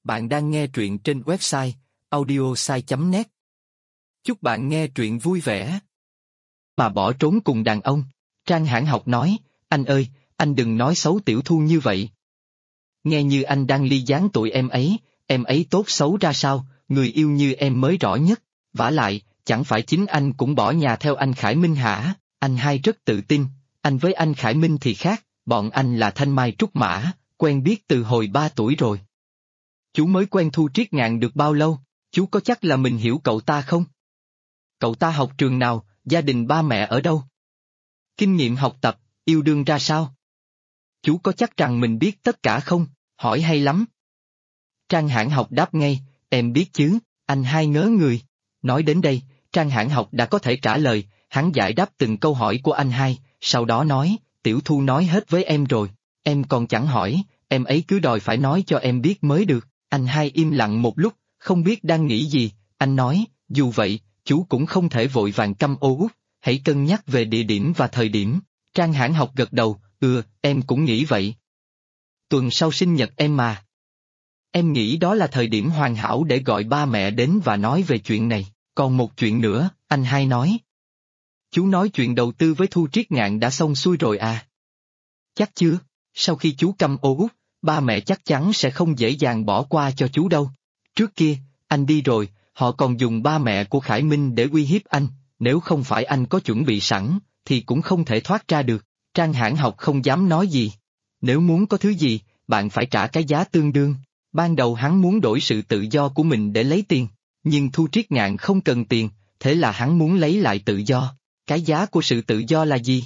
Bạn đang nghe truyện trên website audiosai.net. Chúc bạn nghe truyện vui vẻ. Mà bỏ trốn cùng đàn ông, Trang Hãn Học nói, anh ơi, anh đừng nói xấu Tiểu Thu như vậy. Nghe như anh đang ly gián tụi em ấy tốt xấu ra sao, người yêu như em mới rõ nhất, vả lại, chẳng phải chính anh cũng bỏ nhà theo anh Khải Minh hả? Anh hai rất tự tin, anh với anh Khải Minh thì khác, bọn anh là thanh mai trúc mã, quen biết từ hồi 3 tuổi rồi. Chú mới quen Thu Triết Ngạn được bao lâu, chú có chắc là mình hiểu cậu ta không? Cậu ta học trường nào, gia đình ba mẹ ở đâu? Kinh nghiệm học tập, yêu đương ra sao? Chú có chắc rằng mình biết tất cả không? Hỏi hay lắm. Trang Hãn Học đáp ngay, em biết chứ, anh hai ngớ người. Nói đến đây, Trang Hãn Học đã có thể trả lời, hắn giải đáp từng câu hỏi của anh hai, sau đó nói, Tiểu Thu nói hết với em rồi, em còn chẳng hỏi, em ấy cứ đòi phải nói cho em biết mới được. Anh hai im lặng một lúc, không biết đang nghĩ gì, anh nói, dù vậy, chú cũng không thể vội vàng câm ô, hãy cân nhắc về địa điểm và thời điểm. Trang Hãn Học gật đầu, em cũng nghĩ vậy. Tuần sau sinh nhật em mà. Em nghĩ đó là thời điểm hoàn hảo để gọi ba mẹ đến và nói về chuyện này, còn một chuyện nữa, anh hai nói. Chú nói chuyện đầu tư với Thu Triết Ngạn đã xong xuôi rồi à? Chắc chưa, sau khi chú câm ô, ba mẹ chắc chắn sẽ không dễ dàng bỏ qua cho chú đâu. Trước kia, anh đi rồi, họ còn dùng ba mẹ của Khải Minh để uy hiếp anh, nếu không phải anh có chuẩn bị sẵn, thì cũng không thể thoát ra được. Trang Hãn Học không dám nói gì. Nếu muốn có thứ gì, bạn phải trả cái giá tương đương. Ban đầu hắn muốn đổi sự tự do của mình để lấy tiền, nhưng Thu Triết Ngạn không cần tiền, thế là hắn muốn lấy lại tự do. Cái giá của sự tự do là gì?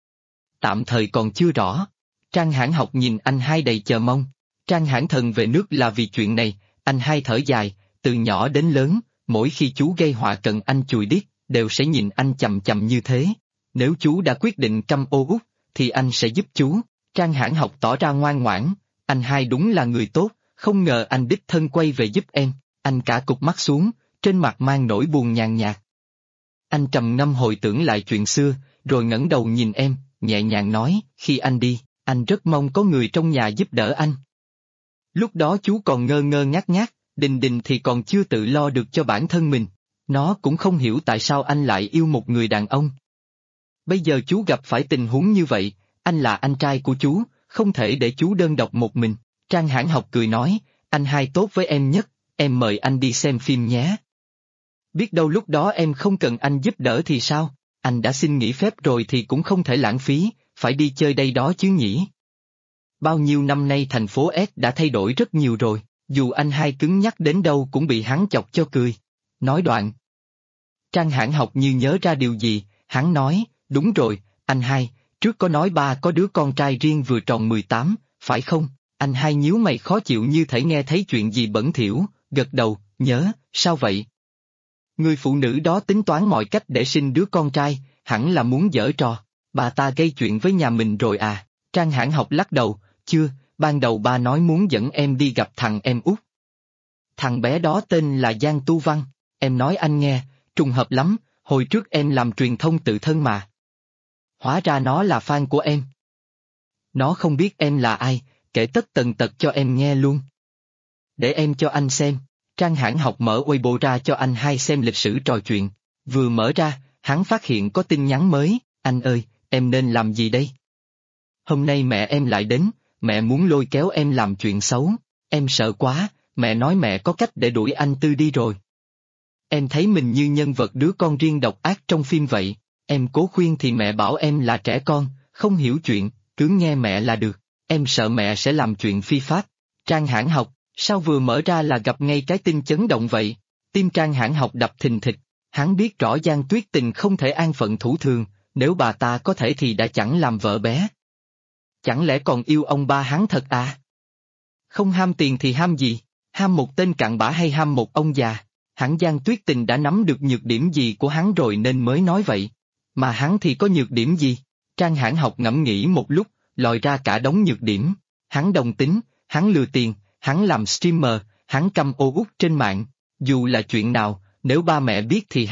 Tạm thời còn chưa rõ. Trang Hãn Học nhìn anh hai đầy chờ mong. Trang Hãn Thần về nước là vì chuyện này, anh hai thở dài, từ nhỏ đến lớn, mỗi khi chú gây họa cần anh chùi điếc, đều sẽ nhìn anh chằm chằm như thế. Nếu chú đã quyết định câm ô út, thì anh sẽ giúp chú. Trang Hãn Học tỏ ra ngoan ngoãn, anh hai đúng là người tốt, không ngờ anh đích thân quay về giúp em. Anh cả cụp mắt xuống, trên mặt mang nỗi buồn nhàn nhạt. Anh trầm ngâm hồi tưởng lại chuyện xưa, rồi ngẩng đầu nhìn em, nhẹ nhàng nói, khi anh đi, anh rất mong có người trong nhà giúp đỡ anh. Lúc đó chú còn ngơ ngơ ngác ngác, Đình Đình thì còn chưa tự lo được cho bản thân mình. Nó cũng không hiểu tại sao anh lại yêu một người đàn ông. Bây giờ chú gặp phải tình huống như vậy, anh là anh trai của chú, không thể để chú đơn độc một mình. Trang Hãn Học cười nói, anh hai tốt với em nhất, em mời anh đi xem phim nhé. Biết đâu lúc đó em không cần anh giúp đỡ thì sao, anh đã xin nghỉ phép rồi thì cũng không thể lãng phí, phải đi chơi đây đó chứ nhỉ. Bao nhiêu năm nay thành phố S đã thay đổi rất nhiều rồi, dù anh hai cứng nhắc đến đâu cũng bị hắn chọc cho cười. Nói đoạn. Trang Hãn Học như nhớ ra điều gì, hắn nói, đúng rồi, anh hai, trước có nói ba có đứa con trai riêng vừa tròn 18, phải không? Anh hai nhíu mày khó chịu như thể nghe thấy chuyện gì bẩn thỉu, gật đầu, nhớ, sao vậy? Người phụ nữ đó tính toán mọi cách để sinh đứa con trai, hẳn là muốn giở trò. Bà ta gây chuyện với nhà mình rồi à? Trang Hãn Học lắc đầu, chưa, ban đầu ba nói muốn dẫn em đi gặp thằng em út. Thằng bé đó tên là Giang Tu Văn, em nói anh nghe, trùng hợp lắm, hồi trước em làm truyền thông tự thân mà. Hóa ra nó là fan của em. Nó không biết em là ai, kể tất tần tật cho em nghe luôn. Để em cho anh xem. Trang Hãn Học mở Weibo ra cho anh hai xem lịch sử trò chuyện. Vừa mở ra, hắn phát hiện có tin nhắn mới, anh ơi, em nên làm gì đây? Hôm nay mẹ em lại đến, mẹ muốn lôi kéo em làm chuyện xấu, em sợ quá, mẹ nói mẹ có cách để đuổi anh Tư đi rồi. Em thấy mình như nhân vật đứa con riêng độc ác trong phim vậy, em cố khuyên thì mẹ bảo em là trẻ con, không hiểu chuyện, cứ nghe mẹ là được, em sợ mẹ sẽ làm chuyện phi pháp. Trang Hãn Học, sao vừa mở ra là gặp ngay cái tin chấn động vậy? Tim Trang Hãn Học đập thình thịch, hắn biết rõ Giang Tuyết Tình không thể an phận thủ thường, nếu bà ta có thể thì đã chẳng làm vợ bé. Chẳng lẽ còn yêu ông ba hắn thật à? Không ham tiền thì ham gì? Ham một tên cặn bã hay ham một ông già? Hẳn Giang Tuyết Tình đã nắm được nhược điểm gì của hắn rồi nên mới nói vậy. Mà hắn thì có nhược điểm gì? Trang Hãn Học ngẫm nghĩ một lúc, lòi ra cả đống nhược điểm. Hắn đồng tính, hắn lừa tiền, hắn làm streamer, hắn căm ô út trên mạng. Dù là chuyện nào, nếu ba mẹ biết thì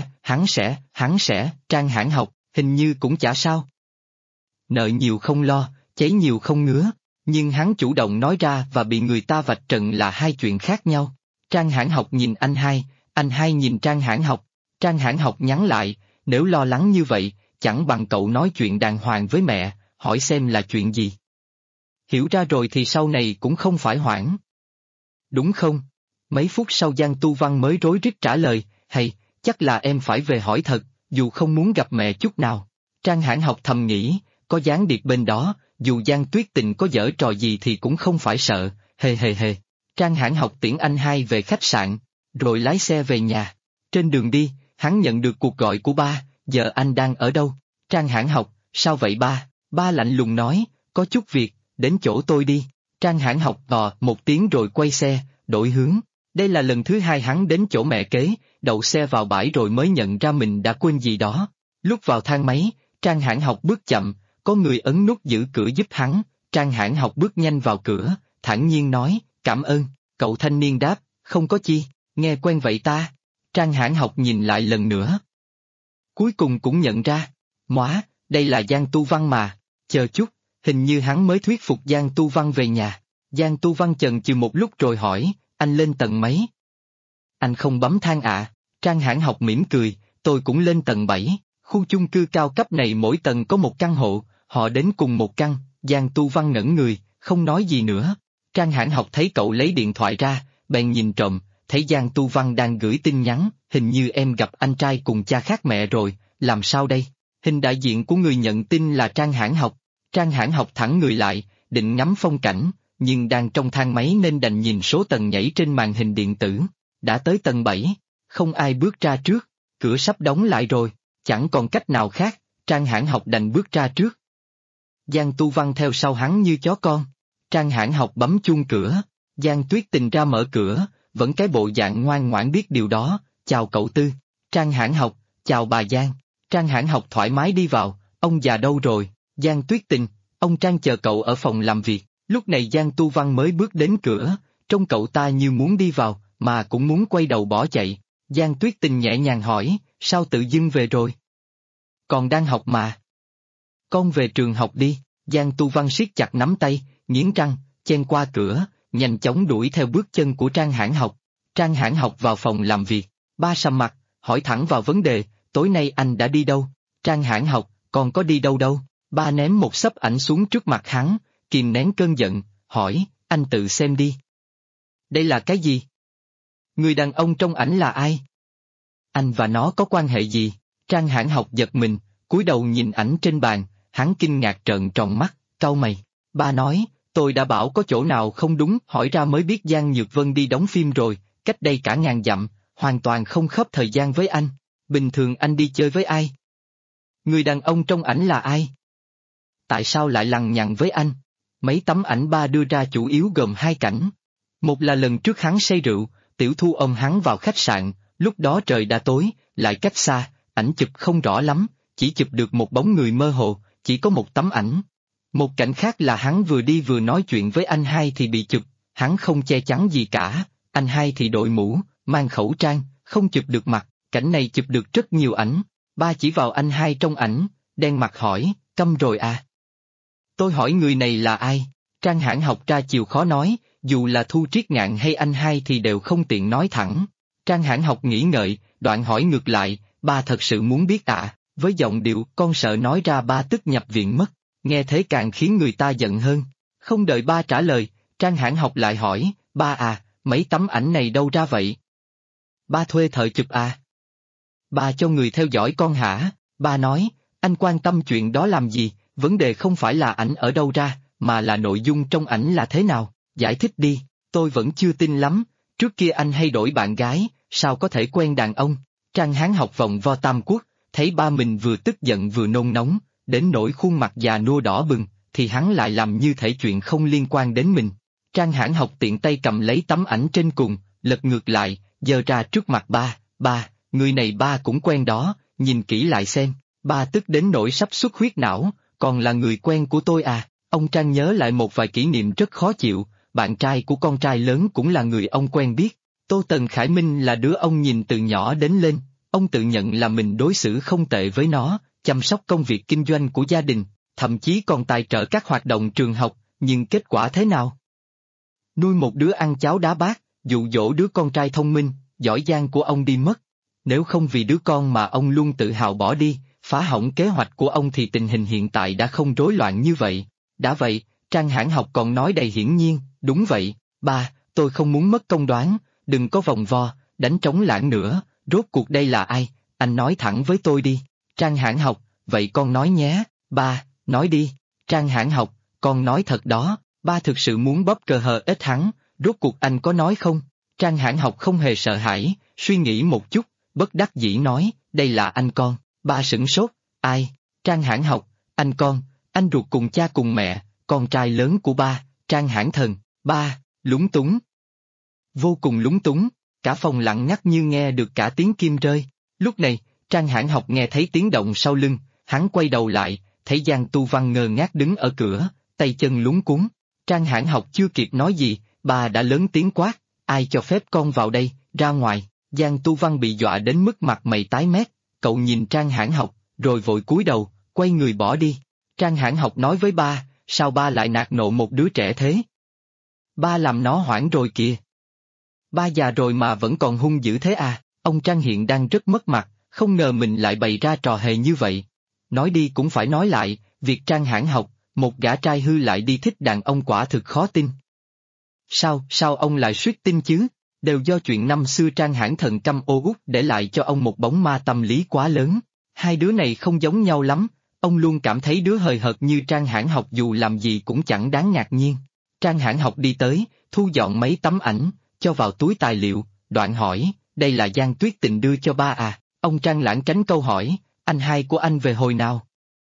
hắn sẽ, Trang Hãn Học, hình như cũng chả sao. Nợ nhiều không lo, cháy nhiều không ngứa. Nhưng hắn chủ động nói ra và bị người ta vạch trần là hai chuyện khác nhau. Trang Hãn Học nhìn anh hai nhìn Trang Hãn Học. Trang Hãn Học nhắn lại, nếu lo lắng như vậy, chẳng bằng cậu nói chuyện đàng hoàng với mẹ, hỏi xem là chuyện gì. Hiểu ra rồi thì sau này cũng không phải hoảng. Đúng không? Mấy phút sau Giang Tu Văn mới rối rít trả lời, hay, chắc là em phải về hỏi thật, dù không muốn gặp mẹ chút nào. Trang Hãn Học thầm nghĩ, có gián điệp bên đó, dù Giang Tuyết Tình có giở trò gì thì cũng không phải sợ, hề hề hề. Trang Hãn Học tiễn anh hai về khách sạn, rồi lái xe về nhà. Trên đường đi, hắn nhận được cuộc gọi của ba, giờ anh đang ở đâu? Trang Hãn Học, sao vậy ba? Ba lạnh lùng nói, có chút việc, đến chỗ tôi đi. Trang Hãn Học một tiếng rồi quay xe, đổi hướng. Đây là lần thứ hai hắn đến chỗ mẹ kế, đậu xe vào bãi rồi mới nhận ra mình đã quên gì đó. Lúc vào thang máy, Trang Hãn Học bước chậm, có người ấn nút giữ cửa giúp hắn. Trang Hãn Học bước nhanh vào cửa, thản nhiên nói, cảm ơn. Cậu thanh niên đáp, không có chi, nghe quen vậy ta. Trang Hãn Học nhìn lại lần nữa. Cuối cùng cũng nhận ra, móa, đây là Giang Tu Văn mà, chờ chút, hình như hắn mới thuyết phục Giang Tu Văn về nhà. Giang Tu Văn chần chừ một lúc rồi hỏi, anh lên tầng mấy? Anh không bấm thang ạ. Trang Hãn Học mỉm cười, tôi cũng lên tầng 7, khu chung cư cao cấp này mỗi tầng có một căn hộ, họ đến cùng một căn. Giang Tu Văn ngẩn người, không nói gì nữa. Trang Hãn Học thấy cậu lấy điện thoại ra, bèn nhìn trộm, thấy Giang Tu Văn đang gửi tin nhắn, hình như em gặp anh trai cùng cha khác mẹ rồi, làm sao đây? Hình đại diện của người nhận tin là Trang Hãn Học. Trang Hãn Học thẳng người lại, định ngắm phong cảnh, nhưng đang trong thang máy nên đành nhìn số tầng nhảy trên màn hình điện tử. Đã tới tầng 7, không ai bước ra trước, cửa sắp đóng lại rồi, chẳng còn cách nào khác, Trang Hãn Học đành bước ra trước. Giang Tu Văn theo sau hắn như chó con. Trang Hãn Học bấm chuông cửa, Giang Tuyết Tình ra mở cửa, vẫn cái bộ dạng ngoan ngoãn biết điều đó, chào cậu Tư. Trang Hãn Học, chào bà Giang. Trang Hãn Học thoải mái đi vào, ông già đâu rồi? Giang Tuyết Tình, ông Trang chờ cậu ở phòng làm việc. Lúc này Giang Tu Văn mới bước đến cửa, trông cậu ta như muốn đi vào, mà cũng muốn quay đầu bỏ chạy. Giang Tuyết Tình nhẹ nhàng hỏi, sao tự dưng về rồi? Còn đang học mà. Con về trường học đi. Giang Tu Văn siết chặt nắm tay, nghiến răng, chen qua cửa, nhanh chóng đuổi theo bước chân của Trang Hãn Học. Trang Hãn Học vào phòng làm việc, ba sầm mặt, hỏi thẳng vào vấn đề, tối nay anh đã đi đâu? Trang Hãn Học, còn có đi đâu đâu? Ba ném một xấp ảnh xuống trước mặt hắn, kìm nén cơn giận, hỏi, anh tự xem đi. Đây là cái gì? Người đàn ông trong ảnh là ai? Anh và nó có quan hệ gì? Trang Hãn Học giật mình, cúi đầu nhìn ảnh trên bàn, hắn kinh ngạc trợn tròn mắt, cau mày. Ba nói, tôi đã bảo có chỗ nào không đúng, hỏi ra mới biết Giang Nhược Vân đi đóng phim rồi, cách đây cả ngàn dặm, hoàn toàn không khớp thời gian với anh. Bình thường anh đi chơi với ai? Người đàn ông trong ảnh là ai? Tại sao lại lằng nhằng với anh? Mấy tấm ảnh ba đưa ra chủ yếu gồm hai cảnh. Một là lần trước hắn say rượu, Tiểu Thu ôm hắn vào khách sạn, lúc đó trời đã tối, lại cách xa, ảnh chụp không rõ lắm, chỉ chụp được một bóng người mơ hồ, chỉ có một tấm ảnh. Một cảnh khác là hắn vừa đi vừa nói chuyện với anh hai thì bị chụp, hắn không che chắn gì cả, anh hai thì đội mũ, mang khẩu trang, không chụp được mặt, cảnh này chụp được rất nhiều ảnh. Ba chỉ vào anh hai trong ảnh, đen mặt hỏi, câm rồi à? Tôi hỏi người này là ai? Trang Hãn Học ra chiều khó nói, dù là Thu Triết Ngạn hay anh hai thì đều không tiện nói thẳng. Trang Hãn Học nghĩ ngợi, đoạn hỏi ngược lại, ba thật sự muốn biết à? Với giọng điệu con sợ nói ra ba tức nhập viện mất, nghe thế càng khiến người ta giận hơn. Không đợi ba trả lời, Trang Hãn Học lại hỏi, ba à, mấy tấm ảnh này đâu ra vậy? Ba thuê thợ chụp à? Ba cho người theo dõi con hả? Ba nói, anh quan tâm chuyện đó làm gì, vấn đề không phải là ảnh ở đâu ra, mà là nội dung trong ảnh là thế nào, giải thích đi, tôi vẫn chưa tin lắm, trước kia anh hay đổi bạn gái, sao có thể quen đàn ông? Trang Hán Học vòng vo tam quốc, thấy ba mình vừa tức giận vừa nôn nóng, đến nỗi khuôn mặt già nua đỏ bừng, thì hắn lại làm như thể chuyện không liên quan đến mình. Trang Hãn Học tiện tay cầm lấy tấm ảnh trên cùng, lật ngược lại, giơ ra trước mặt ba, người này ba cũng quen đó, nhìn kỹ lại xem, ba tức đến nỗi sắp xuất huyết não, còn là người quen của tôi à? Ông Trang nhớ lại một vài kỷ niệm rất khó chịu, bạn trai của con trai lớn cũng là người ông quen biết, Tô Tần Khải Minh là đứa ông nhìn từ nhỏ đến lên, ông tự nhận là mình đối xử không tệ với nó, chăm sóc công việc kinh doanh của gia đình, thậm chí còn tài trợ các hoạt động trường học, nhưng kết quả thế nào? Nuôi một đứa ăn cháo đá bát, dụ dỗ đứa con trai thông minh, giỏi giang của ông đi mất. Nếu không vì đứa con mà ông luôn tự hào bỏ đi, phá hỏng kế hoạch của ông thì tình hình hiện tại đã không rối loạn như vậy. Đã vậy, Trang Hãn Học còn nói đầy hiển nhiên, đúng vậy, ba, tôi không muốn mất công đoán, đừng có vòng vo, đánh trống lãng nữa, rốt cuộc đây là ai, anh nói thẳng với tôi đi. Trang Hãn Học, vậy con nói nhé, ba, nói đi. Trang Hãn Học, con nói thật đó, ba thực sự muốn bóp cờ hờ ít hắn, rốt cuộc anh có nói không? Trang Hãn Học không hề sợ hãi, suy nghĩ một chút, bất đắc dĩ nói, đây là anh con. Ba sửng sốt, ai? Trang Hãn Học, anh ruột cùng cha cùng mẹ, con trai lớn của ba, Trang Hãn Thần. Ba, lúng túng. Vô cùng lúng túng, cả phòng lặng ngắt như nghe được cả tiếng kim rơi. Lúc này, Trang Hãn Học nghe thấy tiếng động sau lưng, hắn quay đầu lại, thấy Giang Tu Văn ngơ ngác đứng ở cửa, tay chân luống cuống. Trang Hãn Học chưa kịp nói gì, bà đã lớn tiếng quát, ai cho phép con vào đây, ra ngoài. Giang Tu Văn bị dọa đến mức mặt mày tái mét, cậu nhìn Trang Hãn Học, rồi vội cúi đầu, quay người bỏ đi. Trang Hãn Học nói với ba, sao ba lại nạt nộ một đứa trẻ thế? Ba làm nó hoảng rồi kìa. Ba già rồi mà vẫn còn hung dữ thế à? Ông Trang hiện đang rất mất mặt, không ngờ mình lại bày ra trò hề như vậy. Nói đi cũng phải nói lại, việc Trang Hãn Học, một gã trai hư lại đi thích đàn ông quả thực khó tin. Sao ông lại suýt tin chứ? Đều do chuyện năm xưa Trang Hãn Thần căm ô út để lại cho ông một bóng ma tâm lý quá lớn. Hai đứa này không giống nhau lắm, ông luôn cảm thấy đứa hời hợt như Trang Hãn Học dù làm gì cũng chẳng đáng ngạc nhiên. Trang Hãn Học đi tới, thu dọn mấy tấm ảnh, cho vào túi tài liệu, đoạn hỏi, đây là Giang Tuyết Tình đưa cho ba à? Ông Trang lảng tránh câu hỏi, anh hai của anh về hồi nào?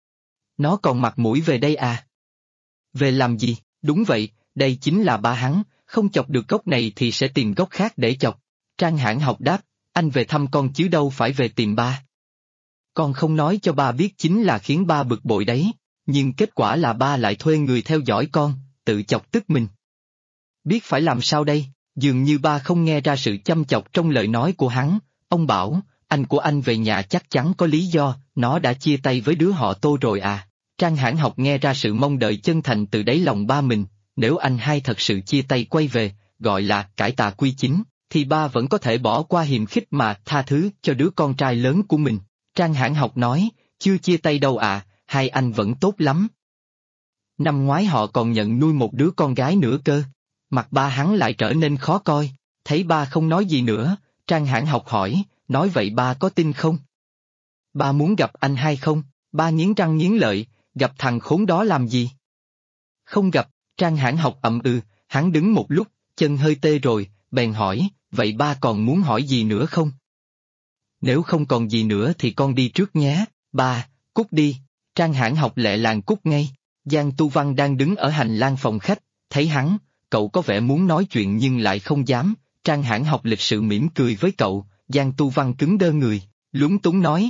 Nó còn mặt mũi về đây à? Về làm gì? Đúng vậy, đây chính là ba hắn, không chọc được gốc này thì sẽ tìm gốc khác để chọc. Trang Hãn Học đáp, anh về thăm con chứ đâu phải về tìm ba. Con không nói cho ba biết chính là khiến ba bực bội đấy, nhưng kết quả là ba lại thuê người theo dõi con, tự chọc tức mình. Biết phải làm sao đây? Dường như ba không nghe ra sự chăm chọc trong lời nói của hắn, ông bảo, anh của anh về nhà chắc chắn có lý do, nó đã chia tay với đứa họ Tô rồi à. Trang Hãn Học nghe ra sự mong đợi chân thành từ đáy lòng ba mình, nếu anh hai thật sự chia tay quay về, gọi là cải tà quy chính, thì ba vẫn có thể bỏ qua hiềm khích mà tha thứ cho đứa con trai lớn của mình. Trang Hãn Học nói, chưa chia tay đâu à, hai anh vẫn tốt lắm. Năm ngoái họ còn nhận nuôi một đứa con gái nữa cơ. Mặt ba hắn lại trở nên khó coi, thấy ba không nói gì nữa, Trang Hãn Học hỏi, nói vậy ba có tin không? Ba muốn gặp anh hai không? Ba nghiến răng nghiến lợi, gặp thằng khốn đó làm gì? Không gặp, Trang Hãn Học ậm ừ, hắn đứng một lúc, chân hơi tê rồi, bèn hỏi, vậy ba còn muốn hỏi gì nữa không? Nếu không còn gì nữa thì con đi trước nhé, ba, cút đi. Trang Hãn Học lẹ làng cút ngay. Giang Tu Văn đang đứng ở hành lang phòng khách, thấy hắn, cậu có vẻ muốn nói chuyện nhưng lại không dám. Trang Hãn Học lịch sự mỉm cười với cậu, Giang Tu Văn cứng đơ người, lúng túng nói,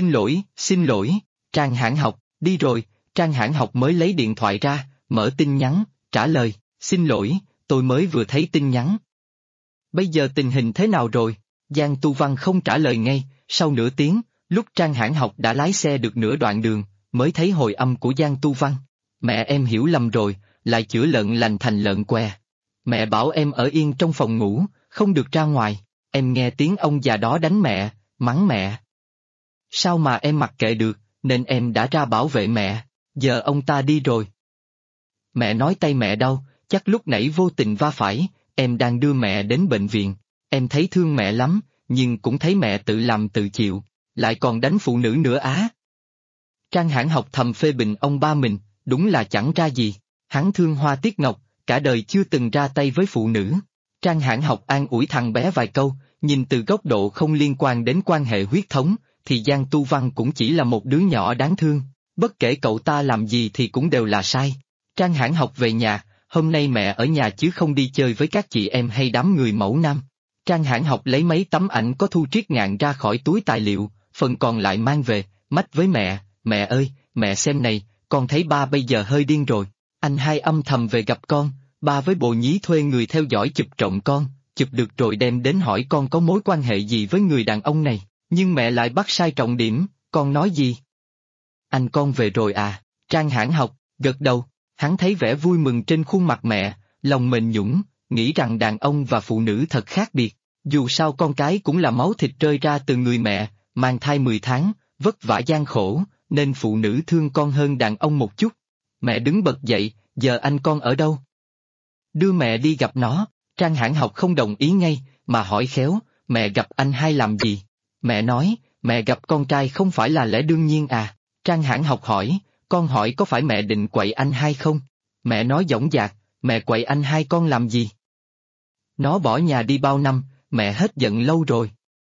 xin lỗi, Trang Hãn Học, đi rồi. Trang Hãn Học mới lấy điện thoại ra, mở tin nhắn, trả lời, xin lỗi, tôi mới vừa thấy tin nhắn. Bây giờ tình hình thế nào rồi? Giang Tu Văn không trả lời ngay, sau nửa tiếng, lúc Trang Hãn Học đã lái xe được nửa đoạn đường, mới thấy hồi âm của Giang Tu Văn. Mẹ em hiểu lầm rồi, lại chữa lợn lành thành lợn què. Mẹ bảo em ở yên trong phòng ngủ, không được ra ngoài, em nghe tiếng ông già đó đánh mẹ, mắng mẹ. Sao mà em mặc kệ được, nên em đã ra bảo vệ mẹ, giờ ông ta đi rồi. Mẹ nói tay mẹ đau, chắc lúc nãy vô tình va phải, em đang đưa mẹ đến bệnh viện, em thấy thương mẹ lắm, nhưng cũng thấy mẹ tự làm tự chịu, lại còn đánh phụ nữ nữa á. Trang Hãn Học thầm phê bình ông ba mình, đúng là chẳng ra gì, hắn thương Hoa Tiết Ngọc, cả đời chưa từng ra tay với phụ nữ. Trang Hãn Học an ủi thằng bé vài câu, nhìn từ góc độ không liên quan đến quan hệ huyết thống, thì Giang Tu Văn cũng chỉ là một đứa nhỏ đáng thương, bất kể cậu ta làm gì thì cũng đều là sai. Trang Hãn Học về nhà, hôm nay mẹ ở nhà chứ không đi chơi với các chị em hay đám người mẫu nam. Trang Hãn Học lấy mấy tấm ảnh có Thu Triết Ngạn ra khỏi túi tài liệu, phần còn lại mang về, mách với mẹ, mẹ ơi, mẹ xem này, con thấy ba bây giờ hơi điên rồi, anh hai âm thầm về gặp con, ba với Bồ Nhí thuê người theo dõi chụp trộm con, chụp được rồi đem đến hỏi con có mối quan hệ gì với người đàn ông này, nhưng mẹ lại bắt sai trọng điểm, con nói gì? Anh con về rồi à? Trang Hãn Học, gật đầu, Hắn thấy vẻ vui mừng trên khuôn mặt mẹ, lòng mềm nhũn, nghĩ rằng đàn ông và phụ nữ thật khác biệt. Dù sao con cái cũng là máu thịt rơi ra từ người mẹ, mang thai 10 tháng, vất vả gian khổ, nên phụ nữ thương con hơn đàn ông một chút. Mẹ đứng bật dậy, giờ anh con ở đâu? Đưa mẹ đi gặp nó. Trang Hãn Học không đồng ý ngay, mà hỏi khéo, mẹ gặp anh hai làm gì? Mẹ nói, mẹ gặp con trai không phải là lẽ đương nhiên à? Trang Hãn Học hỏi, con hỏi có phải mẹ định quậy anh hai không? Mẹ nói dõng dạc, mẹ quậy anh hai con làm gì? Nó bỏ nhà đi bao năm, mẹ hết giận lâu rồi.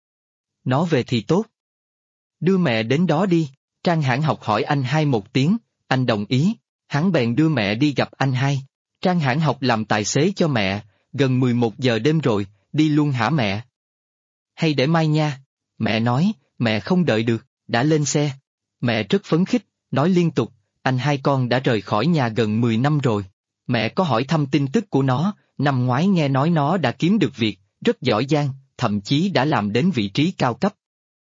Nó về thì tốt. Đưa mẹ đến đó đi. Trang Hãn Học hỏi anh hai một tiếng, anh đồng ý, hắn bèn đưa mẹ đi gặp anh hai. Trang Hãn Học làm tài xế cho mẹ, gần 11 giờ đêm rồi, đi luôn hả mẹ? Hay để mai nha? Mẹ nói, mẹ không đợi được, đã lên xe. Mẹ rất phấn khích, nói liên tục, anh hai con đã rời khỏi nhà gần 10 năm rồi. Mẹ có hỏi thăm tin tức của nó, năm ngoái nghe nói nó đã kiếm được việc, rất giỏi giang, thậm chí đã làm đến vị trí cao cấp.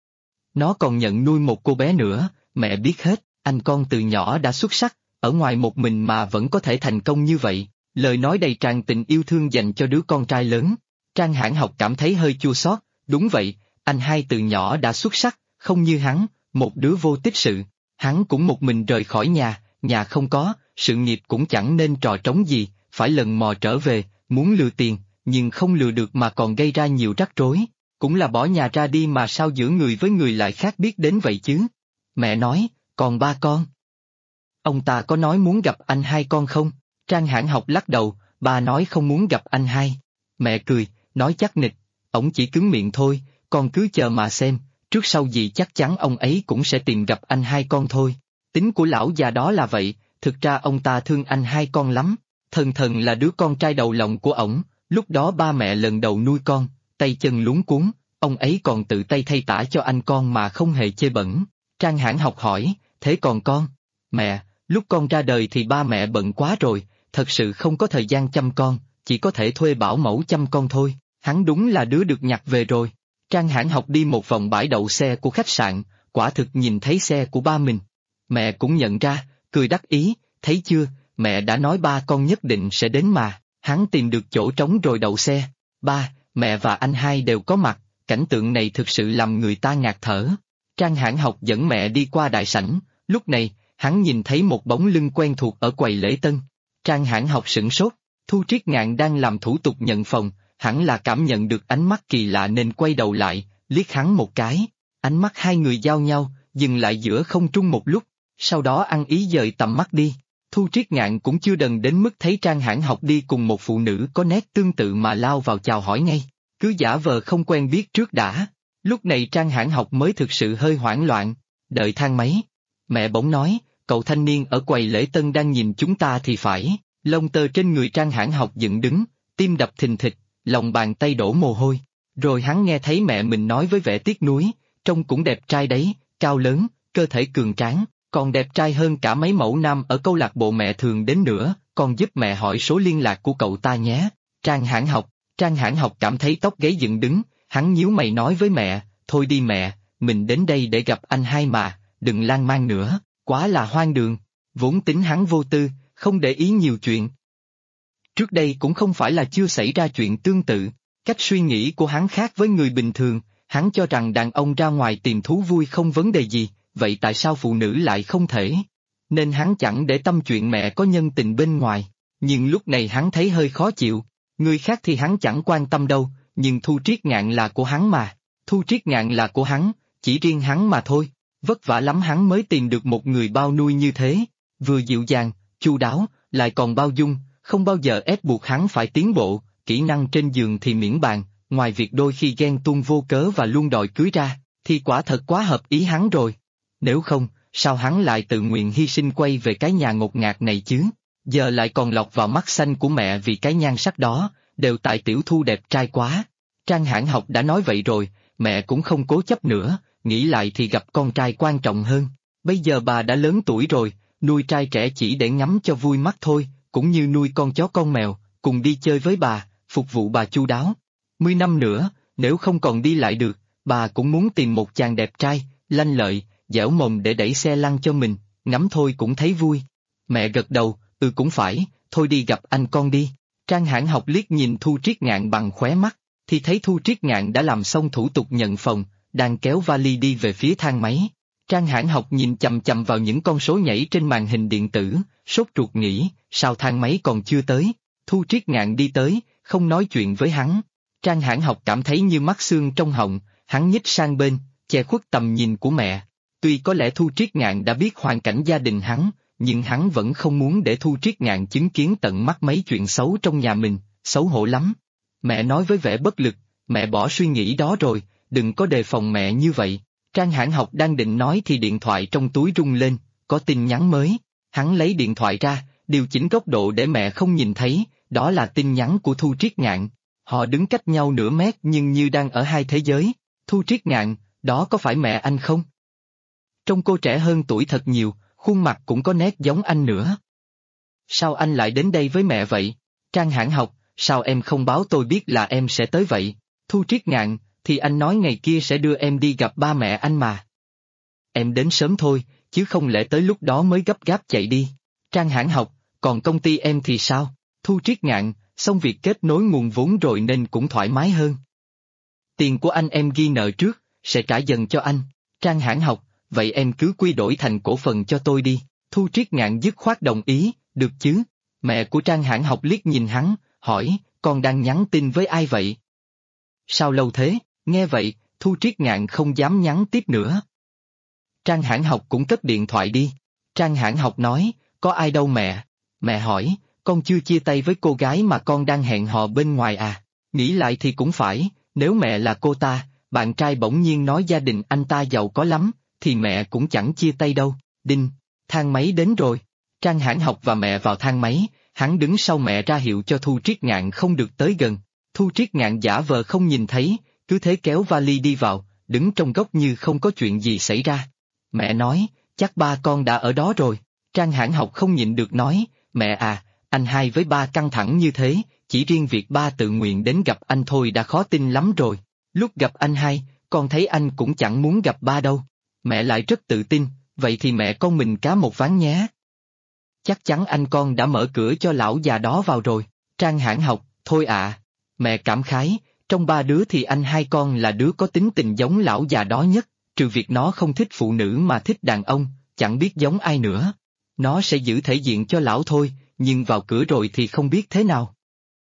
Nó còn nhận nuôi một cô bé nữa, mẹ biết hết, anh con từ nhỏ đã xuất sắc, ở ngoài một mình mà vẫn có thể thành công như vậy. Lời nói đầy tràn tình yêu thương dành cho đứa con trai lớn. Trang Hãn Học cảm thấy hơi chua xót, đúng vậy, anh hai từ nhỏ đã xuất sắc, không như hắn, một đứa vô tích sự. Hắn cũng một mình rời khỏi nhà không có, sự nghiệp cũng chẳng nên trò trống gì, phải lần mò trở về, muốn lừa tiền, nhưng không lừa được mà còn gây ra nhiều rắc rối. Cũng là bỏ nhà ra đi mà sao giữa người với người lại khác biết đến vậy chứ? Mẹ nói, còn ba con? Ông ta có nói muốn gặp anh hai con không? Trang Hãn Học lắc đầu, ba nói không muốn gặp anh hai. Mẹ cười, nói chắc nịch, ổng chỉ cứng miệng thôi, con cứ chờ mà xem, trước sau gì chắc chắn ông ấy cũng sẽ tìm gặp anh hai con thôi. Tính của lão già đó là vậy, thực ra ông ta thương anh hai con lắm. Thần là đứa con trai đầu lòng của ổng, lúc đó ba mẹ lần đầu nuôi con, tay chân luống cuống, ông ấy còn tự tay thay tã cho anh con mà không hề chê bẩn. Trang Hãn Học hỏi, thế còn con? Mẹ, lúc con ra đời thì ba mẹ bận quá rồi, thật sự không có thời gian chăm con, chỉ có thể thuê bảo mẫu chăm con thôi. Hắn đúng là đứa được nhặt về rồi. Trang Hãn Học đi một vòng bãi đậu xe của khách sạn, quả thực nhìn thấy xe của ba mình. Mẹ cũng nhận ra, cười đắc ý, thấy chưa, mẹ đã nói ba con nhất định sẽ đến mà. Hắn tìm được chỗ trống rồi đậu xe. Ba, mẹ và anh hai đều có mặt, cảnh tượng này thực sự làm người ta ngạt thở. Trang Hãn Học dẫn mẹ đi qua đại sảnh, lúc này, hắn nhìn thấy một bóng lưng quen thuộc ở quầy lễ tân. Trang Hãn Học sửng sốt, Thu Triết Ngạn đang làm thủ tục nhận phòng, hẳn là cảm nhận được ánh mắt kỳ lạ nên quay đầu lại, liếc hắn một cái. Ánh mắt hai người giao nhau, dừng lại giữa không trung một lúc, sau đó ăn ý dời tầm mắt đi. Thu Triết Ngạn cũng chưa đần đến mức thấy Trang Hãn Học đi cùng một phụ nữ có nét tương tự mà lao vào chào hỏi ngay, cứ giả vờ không quen biết trước đã. Lúc này Trang Hãn Học mới thực sự hơi hoảng loạn, đợi thang máy. Mẹ bỗng nói, cậu thanh niên ở quầy lễ tân đang nhìn chúng ta thì phải. Lông tơ trên người Trang Hãn Học dựng đứng, tim đập thình thịch, lòng bàn tay đổ mồ hôi. Rồi hắn nghe thấy mẹ mình nói với vẻ tiếc nuối, trông cũng đẹp trai đấy, cao lớn, cơ thể cường tráng, còn đẹp trai hơn cả mấy mẫu nam ở câu lạc bộ mẹ thường đến nữa, con giúp mẹ hỏi số liên lạc của cậu ta nhé. Trang Hãn Học cảm thấy tóc gáy dựng đứng, hắn nhíu mày nói với mẹ, thôi đi mẹ, mình đến đây để gặp anh hai mà, đừng lan man nữa, quá là hoang đường. Vốn tính hắn vô tư, không để ý nhiều chuyện. Trước đây cũng không phải là chưa xảy ra chuyện tương tự, cách suy nghĩ của hắn khác với người bình thường, hắn cho rằng đàn ông ra ngoài tìm thú vui không vấn đề gì, vậy tại sao phụ nữ lại không thể? Nên hắn chẳng để tâm chuyện mẹ có nhân tình bên ngoài, nhưng lúc này hắn thấy hơi khó chịu, người khác thì hắn chẳng quan tâm đâu, nhưng Thu Triết Ngạn là của hắn mà, Thu Triết Ngạn là của hắn, chỉ riêng hắn mà thôi, vất vả lắm hắn mới tìm được một người bao nuôi như thế, vừa dịu dàng, chu đáo, lại còn bao dung, không bao giờ ép buộc hắn phải tiến bộ, kỹ năng trên giường thì miễn bàn, ngoài việc đôi khi ghen tuông vô cớ và luôn đòi cưới ra, thì quả thật quá hợp ý hắn rồi. Nếu không, sao hắn lại tự nguyện hy sinh quay về cái nhà ngột ngạt này chứ? Giờ lại còn lọt vào mắt xanh của mẹ vì cái nhan sắc đó, đều tại Tiểu Thu đẹp trai quá. Trang Hãn Học đã nói vậy rồi, mẹ cũng không cố chấp nữa, nghĩ lại thì gặp con trai quan trọng hơn. Bây giờ bà đã lớn tuổi rồi, nuôi trai trẻ chỉ để ngắm cho vui mắt thôi, cũng như nuôi con chó con mèo, cùng đi chơi với bà, phục vụ bà chu đáo. 10 năm nữa, nếu không còn đi lại được, bà cũng muốn tìm một chàng đẹp trai, lanh lợi, dẻo mồm để đẩy xe lăn cho mình, ngắm thôi cũng thấy vui. Mẹ gật đầu, Cũng phải, thôi đi gặp anh con đi. Trang Hãn Học liếc nhìn Thu Triết Ngạn bằng khóe mắt, thì thấy Thu Triết Ngạn đã làm xong thủ tục nhận phòng, đang kéo vali đi về phía thang máy. Trang Hãn Học nhìn chằm chằm vào những con số nhảy trên màn hình điện tử, sốt ruột nghĩ, sao thang máy còn chưa tới? Thu Triết Ngạn đi tới, không nói chuyện với hắn. Trang Hãn Học cảm thấy như mắc xương trong họng, hắn nhích sang bên, che khuất tầm nhìn của mẹ. Tuy có lẽ Thu Triết Ngạn đã biết hoàn cảnh gia đình hắn, nhưng hắn vẫn không muốn để Thu Triết Ngạn chứng kiến tận mắt mấy chuyện xấu trong nhà mình, xấu hổ lắm. Mẹ nói với vẻ bất lực, mẹ bỏ suy nghĩ đó rồi, đừng có đề phòng mẹ như vậy. Trang Hãn Học đang định nói thì điện thoại trong túi rung lên, có tin nhắn mới. Hắn lấy điện thoại ra, điều chỉnh góc độ để mẹ không nhìn thấy, đó là tin nhắn của Thu Triết Ngạn. Họ đứng cách nhau nửa mét nhưng như đang ở hai thế giới. Thu Triết Ngạn, đó có phải mẹ anh không? Trông cô trẻ hơn tuổi thật nhiều, khuôn mặt cũng có nét giống anh nữa. Sao anh lại đến đây với mẹ vậy? Trang Hãn Học, sao em không báo tôi biết là em sẽ tới vậy? Thu Triết Ngạn, thì anh nói ngày kia sẽ đưa em đi gặp ba mẹ anh mà. Em đến sớm thôi, chứ không lẽ tới lúc đó mới gấp gáp chạy đi. Trang Hãn Học, còn công ty em thì sao? Thu Triết Ngạn, xong việc kết nối nguồn vốn rồi nên cũng thoải mái hơn. Tiền của anh em ghi nợ trước, sẽ trả dần cho anh. Trang Hãn Học, vậy em cứ quy đổi thành cổ phần cho tôi đi. Thu Triết Ngạn dứt khoát đồng ý, được chứ? Mẹ của Trang Hãn Học liếc nhìn hắn, hỏi, con đang nhắn tin với ai vậy? Sao lâu thế? Nghe vậy, Thu Triết Ngạn không dám nhắn tiếp nữa. Trang Hãn Học cũng cất điện thoại đi. Trang Hãn Học nói, có ai đâu mẹ. Mẹ hỏi, con chưa chia tay với cô gái mà con đang hẹn hò bên ngoài à? Nghĩ lại thì cũng phải, nếu mẹ là cô ta, bạn trai bỗng nhiên nói gia đình anh ta giàu có lắm, thì mẹ cũng chẳng chia tay đâu. Đinh, thang máy đến rồi. Trang Hãn Học và mẹ vào thang máy, hắn đứng sau mẹ ra hiệu cho Thu Triết Ngạn không được tới gần. Thu Triết Ngạn giả vờ không nhìn thấy, cứ thế kéo vali đi vào, đứng trong góc như không có chuyện gì xảy ra. Mẹ nói, chắc ba con đã ở đó rồi. Trang Hãn Học không nhịn được nói, mẹ à, anh hai với ba căng thẳng như thế, chỉ riêng việc ba tự nguyện đến gặp anh thôi đã khó tin lắm rồi. Lúc gặp anh hai, con thấy anh cũng chẳng muốn gặp ba đâu. Mẹ lại rất tự tin, vậy thì mẹ con mình cá một ván nhé. Chắc chắn anh con đã mở cửa cho lão già đó vào rồi. Trang Hãn Học, thôi ạ. Mẹ cảm khái, trong ba đứa thì anh hai con là đứa có tính tình giống lão già đó nhất, trừ việc nó không thích phụ nữ mà thích đàn ông, chẳng biết giống ai nữa. Nó sẽ giữ thể diện cho lão thôi, nhưng vào cửa rồi thì không biết thế nào.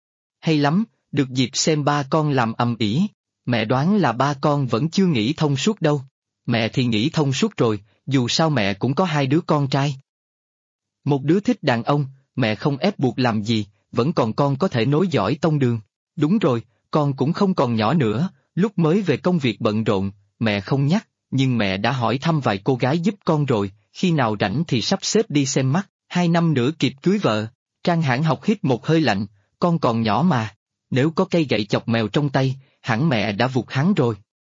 Hay lắm, được dịp xem ba con làm ầm ĩ. Mẹ đoán là ba con vẫn chưa nghĩ thông suốt đâu. Mẹ thì nghĩ thông suốt rồi, dù sao mẹ cũng có hai đứa con trai. Một đứa thích đàn ông, mẹ không ép buộc làm gì, vẫn còn con có thể nối dõi tông đường. Đúng rồi, con cũng không còn nhỏ nữa, lúc mới về công việc bận rộn, mẹ không nhắc, nhưng mẹ đã hỏi thăm vài cô gái giúp con rồi, khi nào rảnh thì sắp xếp đi xem mắt, 2 năm nữa kịp cưới vợ. Trang Hãn Học hít một hơi lạnh, con còn nhỏ mà, nếu có cây gậy chọc mèo trong tay, hẳn mẹ đã vụt hắn rồi.